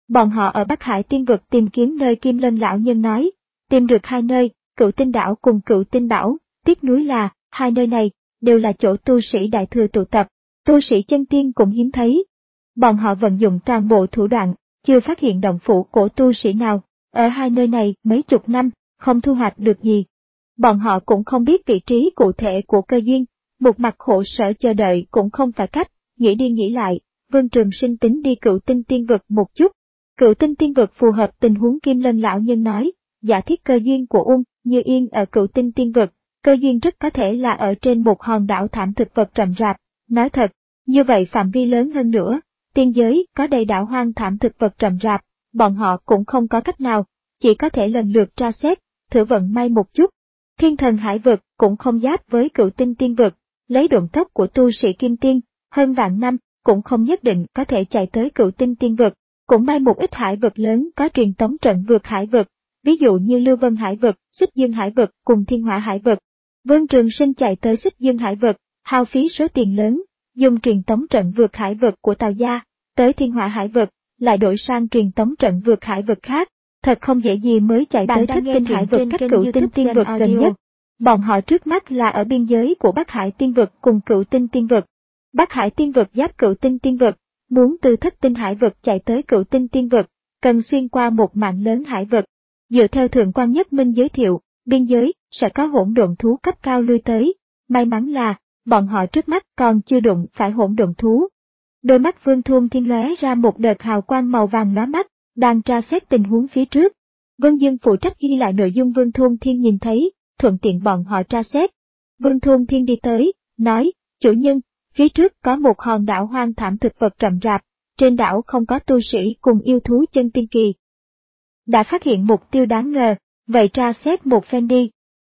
Bọn họ ở Bắc Hải Tiên Vực tìm kiếm nơi Kim Lân lão nhân nói, tìm được hai nơi, Cửu Tinh đảo cùng Cửu Tinh bảo, tiếc nuối là, hai nơi này, đều là chỗ tu sĩ đại thừa tụ tập, tu sĩ chân tiên cũng hiếm thấy. Bọn họ vận dụng toàn bộ thủ đoạn, chưa phát hiện động phủ của tu sĩ nào, ở hai nơi này mấy chục năm, không thu hoạch được gì. Bọn họ cũng không biết vị trí cụ thể của cơ duyên, một mặt khổ sở chờ đợi cũng không phải cách, nghĩ đi nghĩ lại, Vương Trường Sinh tính đi Cửu Tinh Tiên Vực một chút. Cửu Tinh Tiên Vực phù hợp tình huống Kim Lân lão nhân nói, giả thiết cơ duyên của Uông Như Yên ở Cửu Tinh Tiên Vực, cơ duyên rất có thể là ở trên một hòn đảo thảm thực vật rậm rạp. Nói thật, như vậy phạm vi lớn hơn nữa, tiên giới có đầy đảo hoang thảm thực vật rậm rạp, bọn họ cũng không có cách nào, chỉ có thể lần lượt tra xét, thử vận may một chút. Thiên Thần Hải Vực cũng không giáp với Cửu Tinh Tiên Vực, lấy độn tốc của tu sĩ kim tiên, hơn vạn năm, cũng không nhất định có thể chạy tới Cửu Tinh Tiên Vực. Cũng may một ít hải vực lớn có truyền tống trận vượt hải vực, ví dụ như Lưu Vân Hải Vực, Xích Dương Hải Vực cùng Thiên Hỏa Hải Vực. Vương Trường Sinh chạy tới Xích Dương Hải Vực, hao phí số tiền lớn, dùng truyền tống trận vượt hải vực của Tào gia, tới Thiên Hỏa Hải Vực, lại đổi sang truyền tống trận vượt hải vực khác, thật không dễ gì mới chạy tới Thất Tinh Hải Vực cách Cửu Tinh Tiên Vực gần nhất. Bọn họ trước mắt là ở biên giới của Bắc Hải Tiên Vực cùng Cửu Tinh Tiên Vực. Bắc Hải Tiên Vực giáp Cửu Tinh Tiên Vực, muốn từ Thất Tinh Hải Vực chạy tới Cửu Tinh Tiên Vực, cần xuyên qua một mạng lớn hải vực. Dựa theo Thượng quan Nhất Minh giới thiệu, biên giới sẽ có hỗn độn thú cấp cao lui tới. May mắn là, bọn họ trước mắt còn chưa đụng phải hỗn độn thú. Đôi mắt Vương Thôn Thiên lóe ra một đợt hào quang màu vàng lóa mắt, đang tra xét tình huống phía trước. Vân Dương phụ trách ghi lại nội dung Vương Thôn Thiên nhìn thấy, thuận tiện bọn họ tra xét. Vương Thôn Thiên đi tới, nói, chủ nhân, phía trước có một hòn đảo hoang thảm thực vật rậm rạp, trên đảo không có tu sĩ cùng yêu thú chân tiên kỳ. Đã phát hiện mục tiêu đáng ngờ, vậy tra xét một phen đi.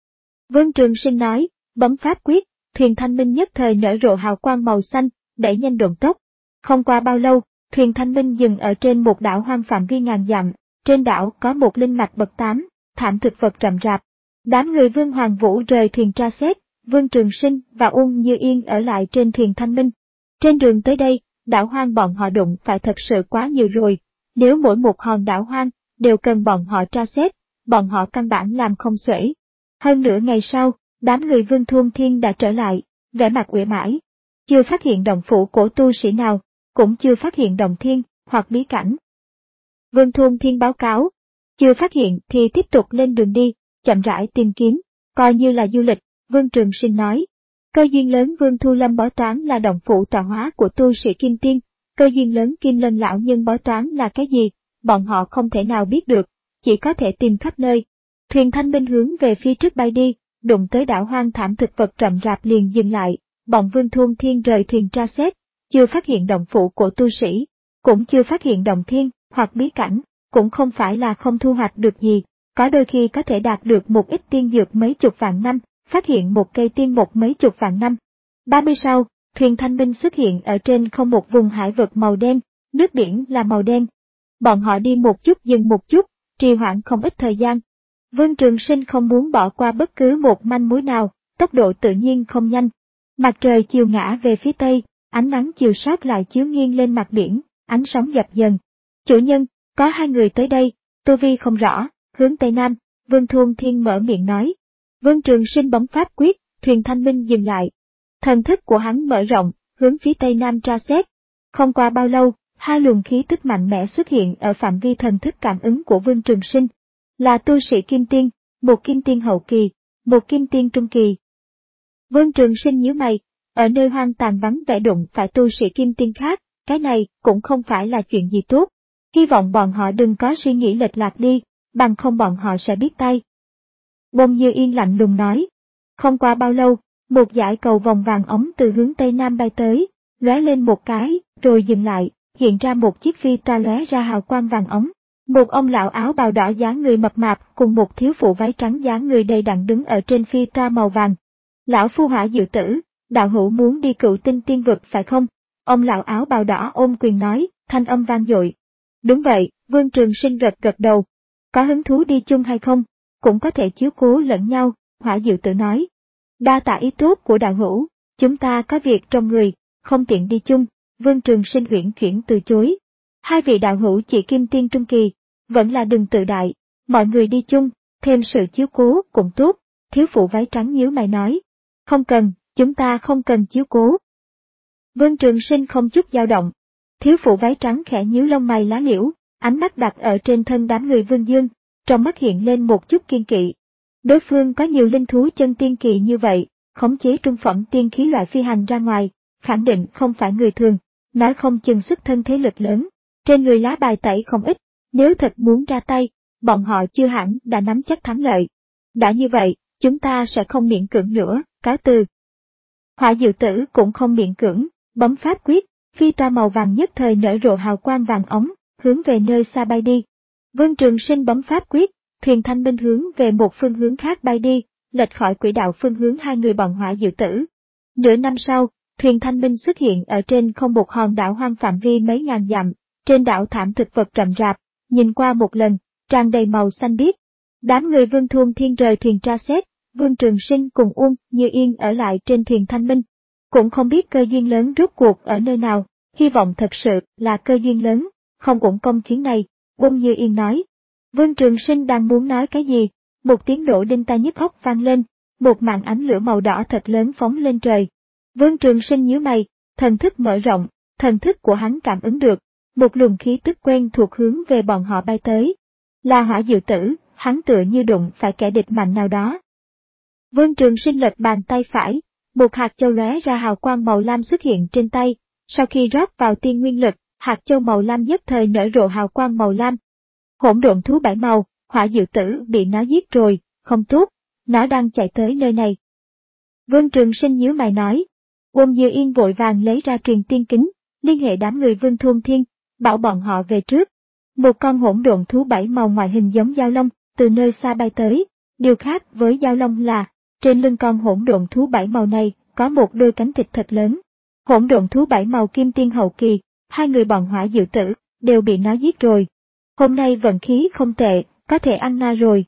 Vương Trường Sinh nói, bấm pháp quyết, thuyền thanh minh nhất thời nở rộ hào quang màu xanh, đẩy nhanh độn tốc. Không qua bao lâu, thuyền thanh minh dừng ở trên một đảo hoang phạm vi ngàn dặm, trên đảo có một linh mạch bậc tám, thảm thực vật rậm rạp. Đám người Vương Hoàng Vũ rời thuyền tra xét, Vương Trường Sinh và Uông Như Yên ở lại trên thuyền thanh minh. Trên đường tới đây, đảo hoang bọn họ đụng phải thật sự quá nhiều rồi, nếu mỗi một hòn đảo hoang đều cần bọn họ tra xét, bọn họ căn bản làm không xuể. Hơn nửa ngày sau, đám người Vương Thôn Thiên đã trở lại, vẻ mặt uể mãi. Chưa phát hiện động phủ của tu sĩ nào, cũng chưa phát hiện động thiên, hoặc bí cảnh. Vương Thôn Thiên báo cáo, chưa phát hiện thì tiếp tục lên đường đi, chậm rãi tìm kiếm, coi như là du lịch, Vương Trường Sinh nói. Cơ duyên lớn Vương Thu Lâm bói toán là động phủ tọa hóa của tu sĩ Kim Tiên, cơ duyên lớn Kim Lân lão nhân bói toán là cái gì, bọn họ không thể nào biết được, chỉ có thể tìm khắp nơi. Thuyền thanh minh hướng về phía trước bay đi, đụng tới đảo hoang thảm thực vật rậm rạp liền dừng lại, bọn Vương Thôn Thiên rời thuyền tra xét, chưa phát hiện động phủ của tu sĩ, cũng chưa phát hiện động thiên, hoặc bí cảnh, cũng không phải là không thu hoạch được gì, có đôi khi có thể đạt được một ít tiên dược mấy chục vạn năm, phát hiện một cây tiên một mấy chục vạn năm. ba mươi sau, thuyền thanh minh xuất hiện ở trên không một vùng hải vực màu đen, nước biển là màu đen. Bọn họ đi một chút dừng một chút, trì hoãn không ít thời gian. Vương Trường Sinh không muốn bỏ qua bất cứ một manh mối nào, tốc độ tự nhiên không nhanh. Mặt trời chiều ngã về phía tây, ánh nắng chiều sót lại chiếu nghiêng lên mặt biển, ánh sóng dập dần. Chủ nhân, có hai người tới đây, tu vi không rõ, hướng tây nam, Vương Thôn Thiên mở miệng nói. Vương Trường Sinh bấm pháp quyết, thuyền thanh minh dừng lại. Thần thức của hắn mở rộng, hướng phía tây nam tra xét. Không qua bao lâu, hai luồng khí tức mạnh mẽ xuất hiện ở phạm vi thần thức cảm ứng của Vương Trường Sinh. Là tu sĩ Kim Tiên, một Kim Tiên hậu kỳ, một Kim Tiên trung kỳ. Vương Trường Sinh nhíu mày, ở nơi hoang tàn vắng vẻ đụng phải tu sĩ Kim Tiên khác, cái này cũng không phải là chuyện gì tốt. Hy vọng bọn họ đừng có suy nghĩ lệch lạc đi, bằng không bọn họ sẽ biết tay. Bông Như Yên lạnh lùng nói. Không qua bao lâu, một dải cầu vòng vàng ống từ hướng tây nam bay tới, lóe lên một cái, rồi dừng lại, hiện ra một chiếc phi toa lóe ra hào quang vàng ống. Một ông lão áo bào đỏ dáng người mập mạp cùng một thiếu phụ váy trắng dáng người đầy đặn đứng ở trên phi toa màu vàng. Lão phu Hỏa Diệu Tử, đạo hữu muốn đi Cửu Tinh Tiên Vực phải không? Ông lão áo bào đỏ ôm quyền nói, thanh âm vang dội. Đúng vậy, Vương Trường Sinh gật gật đầu. Có hứng thú đi chung hay không? Cũng có thể chiếu cố lẫn nhau, Hỏa Diệu Tử nói. Đa tạ ý tốt của đạo hữu, chúng ta có việc trong người, không tiện đi chung, Vương Trường Sinh uyển chuyển từ chối. Hai vị đạo hữu chỉ kim tiên trung kỳ, vẫn là đừng tự đại, mọi người đi chung, thêm sự chiếu cố cũng tốt. Thiếu phụ váy trắng nhíu mày nói. Không cần, chúng ta không cần chiếu cố. Vương Trường Sinh không chút dao động. Thiếu phụ váy trắng khẽ nhíu lông mày lá liễu, ánh mắt đặt ở trên thân đám người Vương Dương, trong mắt hiện lên một chút kiên kỵ. Đối phương có nhiều linh thú chân tiên kỳ như vậy, khống chế trung phẩm tiên khí loại phi hành ra ngoài, khẳng định không phải người thường, nói không chừng sức thân thế lực lớn, trên người lá bài tẩy không ít, nếu thật muốn ra tay, bọn họ chưa hẳn đã nắm chắc thắng lợi. Đã như vậy, chúng ta sẽ không miễn cưỡng nữa, cáo từ. Hỏa Diệu Tử cũng không miễn cưỡng, bấm pháp quyết, phi toa màu vàng nhất thời nở rộ hào quang vàng ống, hướng về nơi xa bay đi. Vương Trường Sinh bấm pháp quyết, thuyền thanh minh hướng về một phương hướng khác bay đi, lệch khỏi quỹ đạo phương hướng hai người bọn Hỏa Diệu Tử. Nửa năm sau, thuyền thanh minh xuất hiện ở trên không một hòn đảo hoang phạm vi mấy ngàn dặm, trên đảo thảm thực vật rậm rạp, nhìn qua một lần, tràn đầy màu xanh biếc. Đám người Vương Thôn Thiên rời thuyền tra xét, Vương Trường Sinh cùng Uông Như Yên ở lại trên thuyền thanh minh. Cũng không biết cơ duyên lớn rốt cuộc ở nơi nào, hy vọng thật sự là cơ duyên lớn, không uổng công chuyến này, Uông Như Yên nói. Vương Trường Sinh đang muốn nói cái gì, một tiếng nổ đinh tai nhức óc vang lên, một màn ánh lửa màu đỏ thật lớn phóng lên trời. Vương Trường Sinh nhíu mày, thần thức mở rộng, thần thức của hắn cảm ứng được, một luồng khí tức quen thuộc hướng về bọn họ bay tới. Là Hỏa Diệu Tử, hắn tựa như đụng phải kẻ địch mạnh nào đó. Vương Trường Sinh lật bàn tay phải, một hạt châu lóe ra hào quang màu lam xuất hiện trên tay, sau khi rót vào tiên nguyên lực, hạt châu màu lam nhất thời nở rộ hào quang màu lam. Hỗn độn thú bảy màu, Hỏa Diệu Tử bị nó giết rồi, không tốt, nó đang chạy tới nơi này. Vương Trường Sinh nhíu mày nói. Uông Như Yên vội vàng lấy ra truyền tiên kính, liên hệ đám người Vương Thôn Thiên, bảo bọn họ về trước. Một con hỗn độn thú bảy màu ngoại hình giống dao long, từ nơi xa bay tới, điều khác với dao long là, trên lưng con hỗn độn thú bảy màu này, có một đôi cánh thịt thật lớn. Hỗn độn thú bảy màu kim tiên hậu kỳ, hai người bọn Hỏa Diệu Tử, đều bị nó giết rồi. Hôm nay vận khí không tệ, có thể ăn na rồi.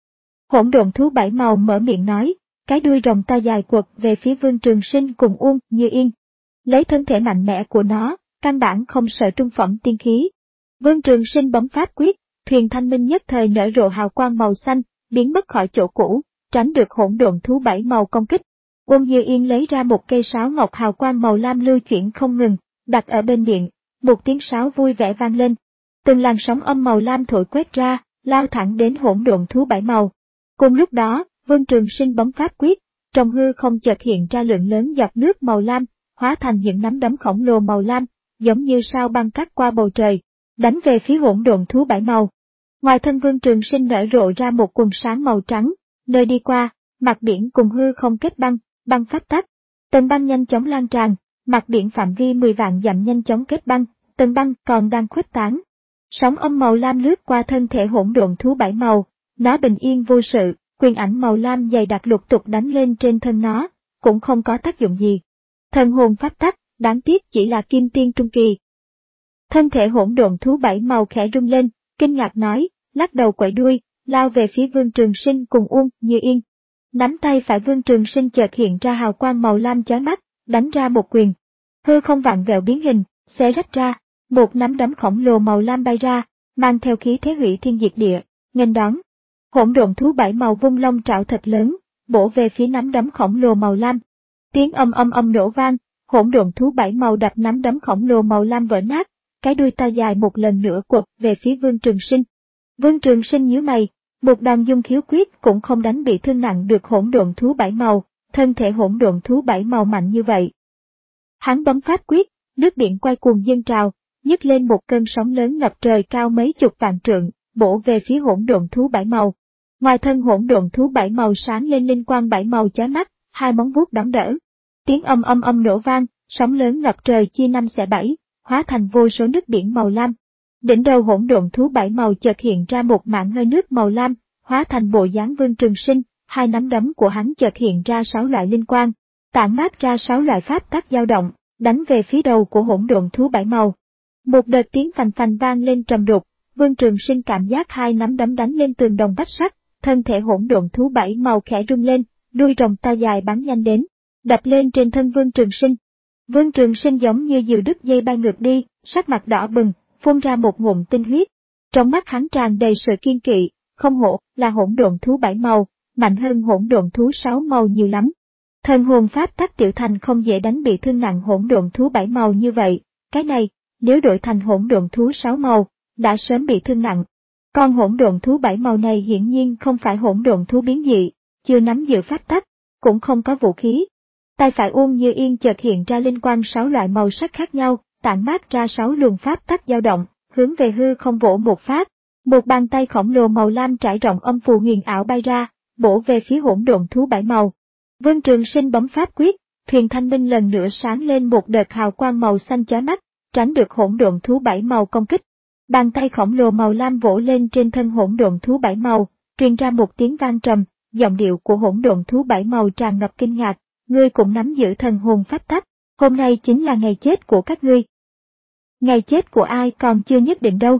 Hỗn độn thú bảy màu mở miệng nói, cái đuôi rồng to dài quật về phía Vương Trường Sinh cùng Uông Như Yên. Lấy thân thể mạnh mẽ của nó, căn bản không sợ trung phẩm tiên khí. Vương Trường Sinh bấm pháp quyết, thuyền thanh minh nhất thời nở rộ hào quang màu xanh, biến mất khỏi chỗ cũ, tránh được hỗn độn thú bảy màu công kích. Uông Như Yên lấy ra một cây sáo ngọc hào quang màu lam lưu chuyển không ngừng, đặt ở bên điện, một tiếng sáo vui vẻ vang lên. Từng làn sóng âm màu lam thổi quét ra, lao thẳng đến hỗn độn thú bảy màu. Cùng lúc đó, Vương Trường Sinh bấm pháp quyết, trong hư không chợt hiện ra lượng lớn giọt nước màu lam, hóa thành những nắm đấm khổng lồ màu lam, giống như sao băng cắt qua bầu trời, đánh về phía hỗn độn thú bảy màu. Ngoài thân Vương Trường Sinh nở rộ ra một quần sáng màu trắng, nơi đi qua, mặt biển cùng hư không kết băng, băng phát tắc. Tầng băng nhanh chóng lan tràn, mặt biển phạm vi mười vạn dặm nhanh chóng kết băng, tầng băng còn đang khuếch tán. Sóng âm màu lam lướt qua thân thể hỗn độn thú bảy màu, nó bình yên vô sự, quyền ảnh màu lam dày đặc lục tục đánh lên trên thân nó, cũng không có tác dụng gì. Thần hồn phát tắc, đáng tiếc chỉ là kim tiên trung kỳ. Thân thể hỗn độn thú bảy màu khẽ rung lên, kinh ngạc nói, lắc đầu quẩy đuôi, lao về phía Vương Trường Sinh cùng Uông Như Yên. Nắm tay phải Vương Trường Sinh chợt hiện ra hào quang màu lam chói mắt, đánh ra một quyền. Hư không vặn vẹo biến hình, xé rách ra, một nắm đấm khổng lồ màu lam bay ra, mang theo khí thế hủy thiên diệt địa, nghênh đón. Hỗn độn thú bảy màu vung long trảo thật lớn, bổ về phía nắm đấm khổng lồ màu lam. Tiếng âm âm âm nổ vang, hỗn độn thú bảy màu đập nắm đấm khổng lồ màu lam vỡ nát, cái đuôi to dài một lần nữa quật về phía Vương Trường Sinh. Vương Trường Sinh nhíu mày, một đòn dung khiếu quyết cũng không đánh bị thương nặng được hỗn độn thú bảy màu, thân thể hỗn độn thú bảy màu mạnh như vậy. Hắn bấm pháp quyết, nước biển quay cuồng dâng trào, nhấc lên một cơn sóng lớn ngập trời cao mấy chục vạn trượng, bổ về phía hỗn độn thú bảy màu. Ngoài thân hỗn độn thú bảy màu sáng lên linh quang bảy màu chói mắt, hai móng vuốt đón đỡ. Tiếng âm âm âm nổ vang, sóng lớn ngập trời chia năm xẻ bảy, hóa thành vô số nước biển màu lam. Đỉnh đầu hỗn độn thú bảy màu chợt hiện ra một mảng hơi nước màu lam, hóa thành bộ dáng Vương Trường Sinh, hai nắm đấm của hắn chợt hiện ra sáu loại linh quang, tản mát ra sáu loại pháp tắc dao động, đánh về phía đầu của hỗn độn thú bảy màu. Một đợt tiếng phành phành vang lên trầm đục, Vương Trường Sinh cảm giác hai nắm đấm đánh lên tường đồng vách sắt, thân thể hỗn độn thú bảy màu khẽ rung lên, đuôi rồng to dài bắn nhanh đến, đập lên trên thân Vương Trường Sinh. Vương Trường Sinh giống như diều đứt dây bay ngược đi, sắc mặt đỏ bừng, phun ra một ngụm tinh huyết. Trong mắt hắn tràn đầy sự kiên kỵ, không hổ là hỗn độn thú bảy màu, mạnh hơn hỗn độn thú sáu màu nhiều lắm. Thần hồn pháp tắc tiểu thành không dễ đánh bị thương nặng hỗn độn thú bảy màu như vậy, cái này, nếu đổi thành hỗn độn thú sáu màu, đã sớm bị thương nặng. Còn hỗn độn thú bảy màu này hiển nhiên không phải hỗn độn thú biến dị, chưa nắm giữ pháp tắc, cũng không có vũ khí. Tay phải Uông Như Yên chợt hiện ra linh quang sáu loại màu sắc khác nhau, tản mát ra sáu luồng pháp tắc dao động, hướng về hư không vỗ một phát. Một bàn tay khổng lồ màu lam trải rộng âm phù huyền ảo bay ra, bổ về phía hỗn độn thú bảy màu. Vương Trường Sinh bấm pháp quyết, thuyền thanh minh lần nữa sáng lên một đợt hào quang màu xanh chói mắt, tránh được hỗn độn thú bảy màu công kích. Bàn tay khổng lồ màu lam vỗ lên trên thân hỗn độn thú bảy màu, truyền ra một tiếng vang trầm, giọng điệu của hỗn độn thú bảy màu tràn ngập kinh ngạc, ngươi cũng nắm giữ thần hồn pháp tắc, hôm nay chính là ngày chết của các ngươi. Ngày chết của ai còn chưa nhất định đâu.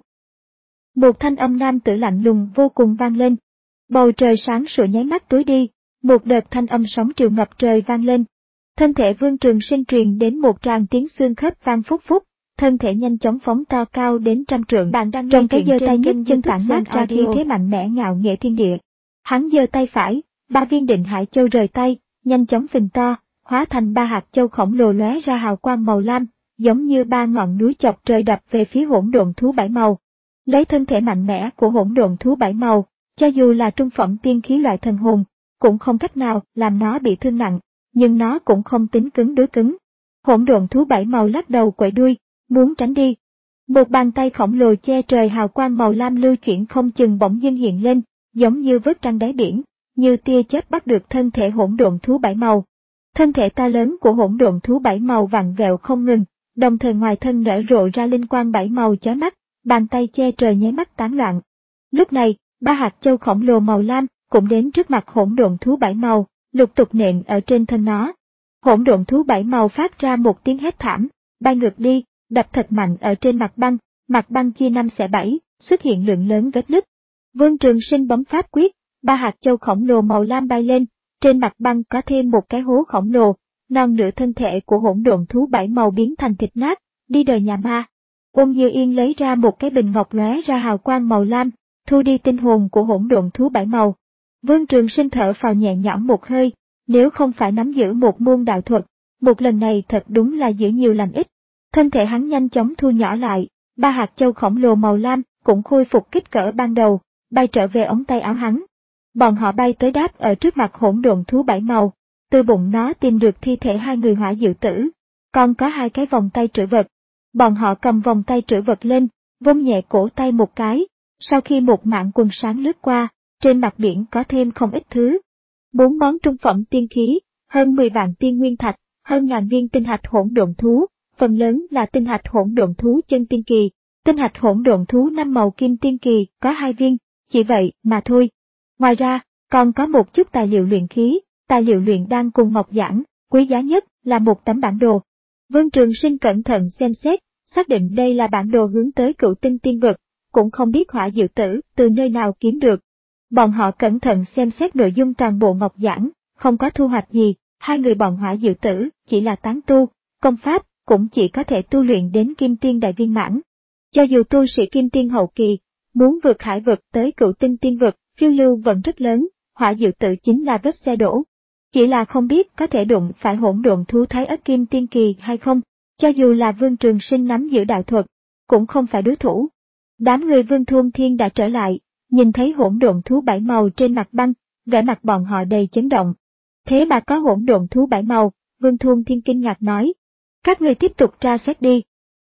Một thanh âm nam tử lạnh lùng vô cùng vang lên. Bầu trời sáng sủa nháy mắt tối đi, một đợt thanh âm sóng triều ngập trời vang lên. Thân thể Vương Trường Sinh truyền đến một tràng tiếng xương khớp vang phúc phúc, thân thể nhanh chóng phóng to cao đến trăm trượng. Bạn đang trong cái giơ tay nhất chân tản mát ra khí thế mạnh mẽ ngạo nghệ thiên địa. Hắn giơ tay phải, ba viên định hải châu rời tay, nhanh chóng phình to, hóa thành ba hạt châu khổng lồ lóe ra hào quang màu lam, giống như ba ngọn núi chọc trời đập về phía hỗn độn thú bảy màu. Lấy thân thể mạnh mẽ của hỗn độn thú bảy màu, cho dù là trung phẩm tiên khí loại thần hồn, cũng không cách nào làm nó bị thương nặng, nhưng nó cũng không tính cứng đối cứng. Hỗn độn thú bảy màu lắc đầu quậy đuôi, muốn tránh đi. Một bàn tay khổng lồ che trời hào quang màu lam lưu chuyển không chừng bỗng dưng hiện lên, giống như vớt trăng đáy biển, như tia chớp bắt được thân thể hỗn độn thú bảy màu. Thân thể to lớn của hỗn độn thú bảy màu vặn vẹo không ngừng, đồng thời ngoài thân nở rộ ra linh quang bảy màu chói mắt, bàn tay che trời nháy mắt tán loạn. Lúc này, ba hạt châu khổng lồ màu lam cũng đến trước mặt hỗn độn thú bảy màu, lục tục nện ở trên thân nó. Hỗn độn thú bảy màu phát ra một tiếng hét thảm, bay ngược đi, đập thật mạnh ở trên mặt băng, mặt băng chia năm xẻ bảy, xuất hiện lượng lớn vết nứt. Vương Trường Sinh bấm pháp quyết, ba hạt châu khổng lồ màu lam bay lên, trên mặt băng có thêm một cái hố khổng lồ, non nửa thân thể của hỗn độn thú bảy màu biến thành thịt nát, đi đời nhà ma. Ôn Như Yên lấy ra một cái bình ngọc lóe ra hào quang màu lam, thu đi tinh hồn của hỗn độn thú bảy màu. Vương Trường Sinh thở phào nhẹ nhõm một hơi, nếu không phải nắm giữ một môn đạo thuật, một lần này thật đúng là giữ nhiều lành ít. Thân thể hắn nhanh chóng thu nhỏ lại, ba hạt châu khổng lồ màu lam cũng khôi phục kích cỡ ban đầu, bay trở về ống tay áo hắn. Bọn họ bay tới đáp ở trước mặt hỗn độn thú bảy màu, từ bụng nó tìm được thi thể hai người hỏa diệu tử, còn có hai cái vòng tay trữ vật. Bọn họ cầm vòng tay trữ vật lên, vung nhẹ cổ tay một cái, sau khi một mảng quần sáng lướt qua, trên mặt biển có thêm không ít thứ. Bốn món trung phẩm tiên khí, hơn mười vạn tiên nguyên thạch, hơn ngàn viên tinh hạch hỗn độn thú, phần lớn là tinh hạch hỗn độn thú chân tiên kỳ, tinh hạch hỗn độn thú năm màu kim tiên kỳ có hai viên, chỉ vậy mà thôi. Ngoài ra, còn có một chút tài liệu luyện khí, tài liệu luyện đan cùng ngọc giản, quý giá nhất là một tấm bản đồ. Vương Trường Sinh cẩn thận xem xét, xác định đây là bản đồ hướng tới cửu tinh tiên vực, cũng không biết hỏa diệu tử từ nơi nào kiếm được. Bọn họ cẩn thận xem xét nội dung toàn bộ ngọc giản, không có thu hoạch gì, hai người bọn hỏa diệu tử chỉ là tán tu, công pháp cũng chỉ có thể tu luyện đến kim tiên đại viên mãn. Cho dù tu sĩ kim tiên hậu kỳ, muốn vượt hải vực tới cửu tinh tiên vực, phiêu lưu vẫn rất lớn, hỏa diệu tử chính là vết xe đổ. Chỉ là không biết có thể đụng phải hỗn độn thú thái ất kim tiên kỳ hay không, cho dù là Vương Trường Sinh nắm giữ đạo thuật, cũng không phải đối thủ. Đám người Vương Thôn Thiên đã trở lại, nhìn thấy hỗn độn thú bảy màu trên mặt băng, vẻ mặt bọn họ đầy chấn động. Thế mà có hỗn độn thú bảy màu, Vương Thôn Thiên kinh ngạc nói. Các người tiếp tục tra xét đi.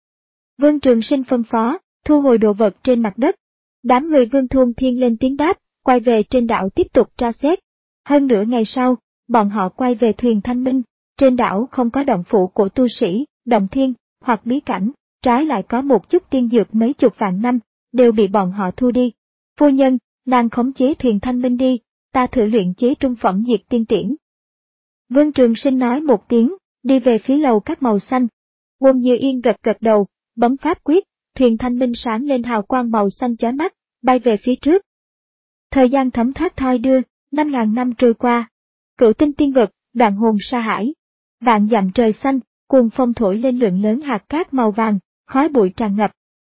Vương Trường Sinh phân phó, thu hồi đồ vật trên mặt đất. Đám người Vương Thôn Thiên lên tiếng đáp, quay về trên đảo tiếp tục tra xét. Hơn nửa ngày sau, bọn họ quay về thuyền Thanh Minh, trên đảo không có động phủ của tu sĩ, động thiên, hoặc bí cảnh, trái lại có một chút tiên dược mấy chục vạn năm, đều bị bọn họ thu đi. Phu nhân, nàng khống chế thuyền Thanh Minh đi, ta thử luyện chế trung phẩm diệt tiên tiễn. Vương Trường Sinh nói một tiếng, đi về phía lầu các màu xanh. Quân Như Yên gật gật đầu, bấm pháp quyết, thuyền Thanh Minh sáng lên hào quang màu xanh chói mắt, bay về phía trước. Thời gian thấm thoát thoi đưa, năm ngàn năm trôi qua. Cửu tinh tiên vực, đoạn hồn sa hải. Vạn dặm trời xanh, cuồng phong thổi lên lượng lớn hạt cát màu vàng, khói bụi tràn ngập.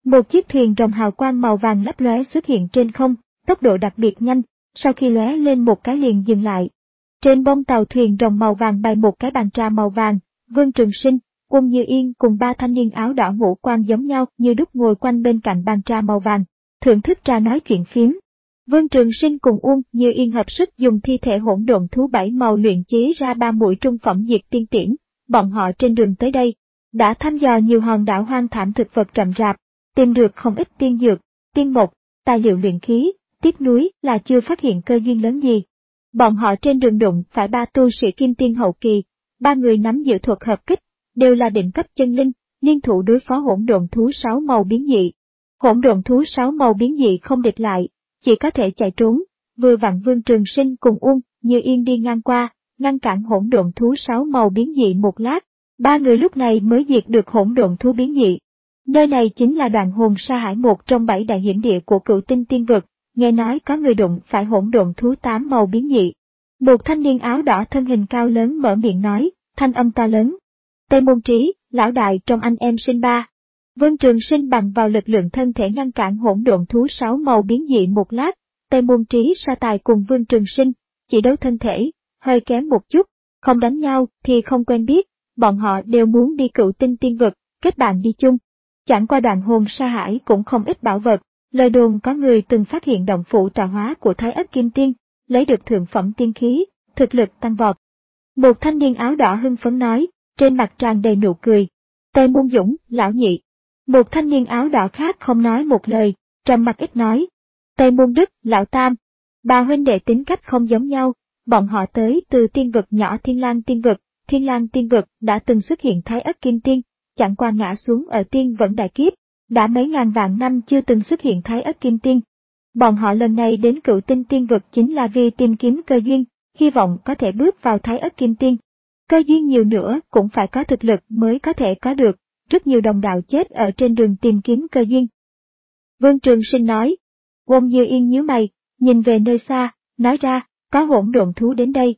Một chiếc thuyền rồng hào quang màu vàng lấp lóe xuất hiện trên không, tốc độ đặc biệt nhanh, sau khi lóe lên một cái liền dừng lại. Trên bông tàu thuyền rồng màu vàng bày một cái bàn trà màu vàng, Vương Trường Sinh, Uông Như Yên cùng ba thanh niên áo đỏ ngũ quan giống nhau như đúc ngồi quanh bên cạnh bàn trà màu vàng, thưởng thức trà nói chuyện phiếm. Vương Trường Sinh cùng Uông Như Yên hợp sức dùng thi thể hỗn độn thú bảy màu luyện chế ra ba mũi trung phẩm diệt tiên tiễn, bọn họ trên đường tới đây đã thăm dò nhiều hòn đảo hoang thảm thực vật rậm rạp, tìm được không ít tiên dược, tiên mộc, tài liệu luyện khí, tiếc nuối là chưa phát hiện cơ duyên lớn gì. Bọn họ trên đường đụng phải ba tu sĩ kim tiên hậu kỳ, ba người nắm giữ thuật hợp kích, đều là đỉnh cấp chân linh, liên thủ đối phó hỗn độn thú sáu màu biến dị. Hỗn độn thú sáu màu biến dị không địch lại, chỉ có thể chạy trốn, vừa vặn Vương Trường Sinh cùng Uông Như Yên đi ngang qua, ngăn cản hỗn độn thú sáu màu biến dị một lát, ba người lúc này mới diệt được hỗn độn thú biến dị. Nơi này chính là Đoạn Hồn Sa Hải, một trong bảy đại hiểm địa của Cửu Tinh Tiên Vực, nghe nói có người đụng phải hỗn độn thú tám màu biến dị. Một thanh niên áo đỏ thân hình cao lớn mở miệng nói, thanh âm to lớn. Tây Môn Trí, lão đại trong anh em sinh ba. Vương Trường Sinh bằng vào lực lượng thân thể ngăn cản hỗn độn thú sáu màu biến dị một lát, Tây Môn Trí so tài cùng Vương Trường Sinh, chỉ đấu thân thể, hơi kém một chút, không đánh nhau thì không quen biết, bọn họ đều muốn đi Cửu Tinh Tiên Vực, kết bạn đi chung. Chẳng qua Đoạn Hồn Sa Hải cũng không ít bảo vật, lời đồn có người từng phát hiện động phủ trà hóa của Thái Ất Kim Tiên, lấy được thượng phẩm tiên khí, thực lực tăng vọt. Một thanh niên áo đỏ hưng phấn nói, trên mặt tràn đầy nụ cười. Tây Môn Dũng, lão nhị. Một thanh niên áo đỏ khác không nói một lời, trầm mặc ít nói. Tây Môn Đức, lão tam. Ba huynh đệ tính cách không giống nhau, bọn họ tới từ tiên vực nhỏ Thiên Lang Tiên Vực, Thiên Lang Tiên Vực đã từng xuất hiện Thái Ất Kim Tiên, chẳng qua ngã xuống ở tiên vẫn đại kiếp, đã mấy ngàn vạn năm chưa từng xuất hiện Thái Ất Kim Tiên. Bọn họ lần này đến Cửu Tinh Tiên Vực chính là vì tìm kiếm cơ duyên, hy vọng có thể bước vào Thái Ất Kim Tiên. Cơ duyên nhiều nữa cũng phải có thực lực mới có thể có được, rất nhiều đồng đạo chết ở trên đường tìm kiếm cơ duyên. Vương Trường Sinh nói. Uông Như Yên nhíu mày, nhìn về nơi xa, nói ra, có hỗn độn thú đến đây.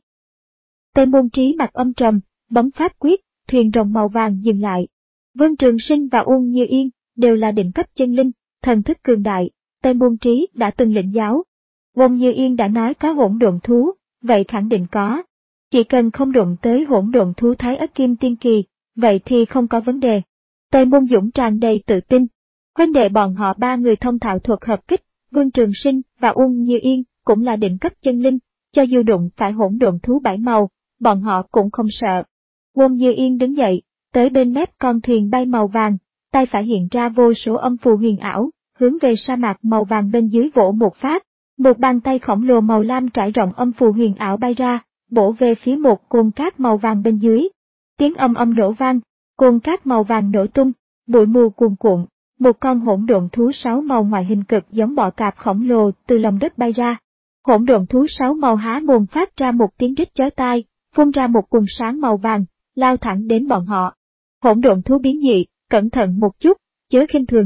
Tây Môn Trí mặt âm trầm, bấm pháp quyết, thuyền rồng màu vàng dừng lại. Vương Trường Sinh và Uông Như Yên đều là đỉnh cấp chân linh, thần thức cường đại, Tây Môn Trí đã từng lĩnh giáo. Uông Như Yên đã nói có hỗn độn thú, vậy khẳng định có. Chỉ cần không đụng tới hỗn độn thú Thái Ất Kim Tiên kỳ, vậy thì không có vấn đề. Tây Môn Dũng tràn đầy tự tin. Huynh đệ bọn họ ba người thông thạo thuật hợp kích, Vương Trường Sinh và Uông Như Yên cũng là đỉnh cấp chân linh, cho dù đụng phải hỗn độn thú bảy màu, bọn họ cũng không sợ. Uông Như Yên đứng dậy, tới bên mép con thuyền bay màu vàng, tay phải hiện ra vô số âm phù huyền ảo, hướng về sa mạc màu vàng bên dưới vỗ một phát, một bàn tay khổng lồ màu lam trải rộng âm phù huyền ảo bay ra, bổ về phía một cồn cát màu vàng bên dưới. Tiếng âm âm nổ vang, cồn cát màu vàng nổ tung, bụi mù cuồn cuộn, một con hỗn độn thú sáu màu ngoại hình cực giống bọ cạp khổng lồ từ lòng đất bay ra. Hỗn độn thú sáu màu há mồm phát ra một tiếng rít chói tai, phun ra một quần sáng màu vàng, lao thẳng đến bọn họ. Hỗn độn thú biến dị, cẩn thận một chút, chớ khinh thường.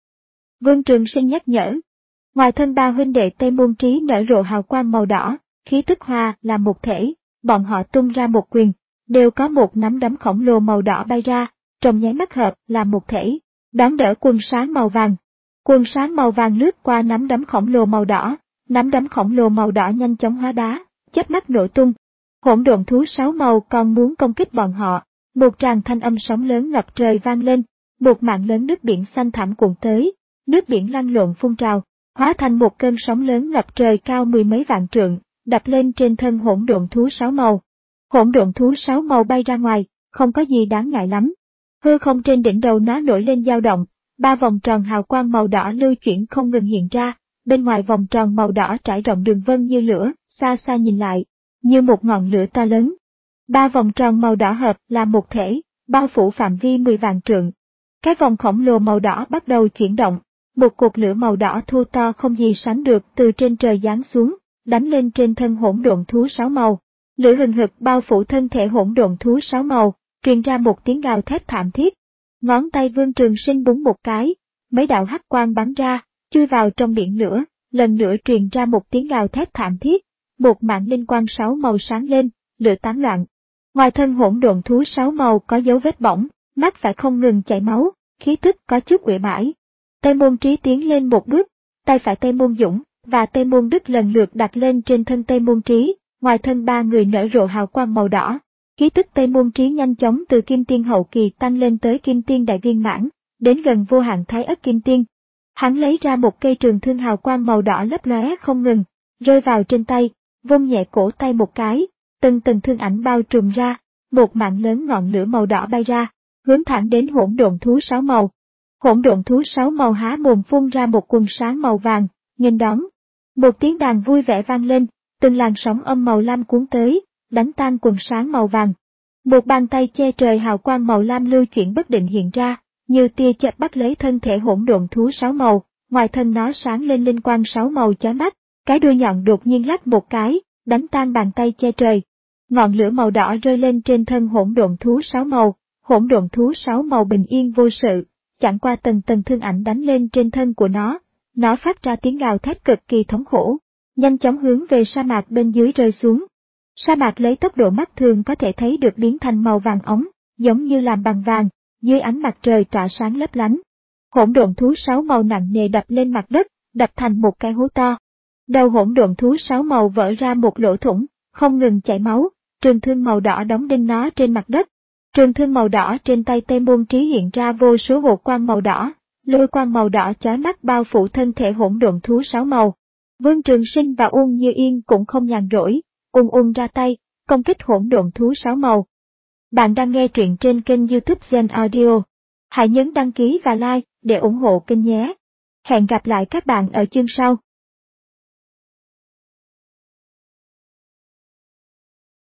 Vương Trường Sinh nhắc nhở. Ngoài thân ba huynh đệ Tây Môn Trí nở rộ hào quang màu đỏ, khí tức hòa là một thể, bọn họ tung ra một quyền, đều có một nắm đấm khổng lồ màu đỏ bay ra, trong nháy mắt hợp là một thể, đón đỡ quần sáng màu vàng. Quần sáng màu vàng lướt qua nắm đấm khổng lồ màu đỏ, nắm đấm khổng lồ màu đỏ nhanh chóng hóa đá, chớp mắt nổ tung. Hỗn độn thú sáu màu còn muốn công kích bọn họ, một tràng thanh âm sóng lớn ngập trời vang lên, một mạng lớn nước biển xanh thẳm cuộn tới, nước biển lăn lộn phun trào, hóa thành một cơn sóng lớn ngập trời cao mười mấy vạn trượng, đập lên trên thân hỗn độn thú sáu màu. Hỗn độn thú sáu màu bay ra ngoài, không có gì đáng ngại lắm. Hư không trên đỉnh đầu nó nổi lên dao động, ba vòng tròn hào quang màu đỏ lưu chuyển không ngừng hiện ra, bên ngoài vòng tròn màu đỏ trải rộng đường vân như lửa, xa xa nhìn lại, như một ngọn lửa to lớn. Ba vòng tròn màu đỏ hợp là một thể, bao phủ phạm vi mười vạn trượng. Cái vòng khổng lồ màu đỏ bắt đầu chuyển động, một cột lửa màu đỏ thô to không gì sánh được từ trên trời giáng xuống, đánh lên trên thân hỗn độn thú sáu màu. Lửa hừng hực bao phủ thân thể hỗn độn thú sáu màu, truyền ra một tiếng gào thét thảm thiết. Ngón tay Vương Trường Sinh búng một cái, mấy đạo hắc quang bắn ra, chui vào trong biển lửa, lần nữa truyền ra một tiếng gào thét thảm thiết, một mảng linh quang sáu màu sáng lên, lửa tán loạn. Ngoài thân hỗn độn thú sáu màu có dấu vết bỏng, mắt phải không ngừng chảy máu, khí tức có chút uể oải. Tây Môn Trí tiến lên một bước, tay phải Tây Môn Dũng và Tây Môn Đức lần lượt đặt lên trên thân Tây Môn Trí, ngoài thân ba người nở rộ hào quang màu đỏ. Khí tức Tây Môn Trí nhanh chóng từ Kim Tiên hậu kỳ tăng lên tới Kim Tiên đại viên mãn, đến gần vô hạn Thái Ất Kim Tiên. Hắn lấy ra một cây trường thương hào quang màu đỏ lấp lóe không ngừng, rơi vào trên tay, vung nhẹ cổ tay một cái, từng từng thương ảnh bao trùm ra, một mạng lớn ngọn lửa màu đỏ bay ra, hướng thẳng đến hỗn độn thú sáu màu. Hỗn độn thú sáu màu há mồm phun ra một quần sáng màu vàng, nghênh đón. Một tiếng đàn vui vẻ vang lên, từng làn sóng âm màu lam cuốn tới, đánh tan quần sáng màu vàng. Một bàn tay che trời hào quang màu lam lưu chuyển bất định hiện ra, như tia chớp bắt lấy thân thể hỗn độn thú sáu màu, ngoài thân nó sáng lên linh quang sáu màu chói mắt, cái đuôi nhọn đột nhiên lắc một cái, đánh tan bàn tay che trời. Ngọn lửa màu đỏ rơi lên trên thân hỗn độn thú sáu màu, hỗn độn thú sáu màu bình yên vô sự, chẳng qua tầng tầng thương ảnh đánh lên trên thân của nó, nó phát ra tiếng gào thét cực kỳ thống khổ, nhanh chóng hướng về sa mạc bên dưới rơi xuống. Sa mạc lấy tốc độ mắt thường có thể thấy được biến thành màu vàng óng, giống như làm bằng vàng, dưới ánh mặt trời tỏa sáng lấp lánh. Hỗn độn thú sáu màu nặng nề đập lên mặt đất, đập thành một cái hố to. Đầu hỗn độn thú sáu màu vỡ ra một lỗ thủng, không ngừng chảy máu, trường thương màu đỏ đóng đinh nó trên mặt đất. Trường thương màu đỏ trên tay Tây Môn Trí hiện ra vô số hột quang màu đỏ, lôi quang màu đỏ chói mắt bao phủ thân thể hỗn độn thú sáu màu. Vương Trường Sinh và Uông Như Yên cũng không nhàn rỗi, ung ung ra tay, công kích hỗn độn thú sáu màu. Bạn đang nghe truyện trên kênh YouTube Gen Audio. Hãy nhấn đăng ký và like để ủng hộ kênh nhé. Hẹn gặp lại các bạn ở chương sau.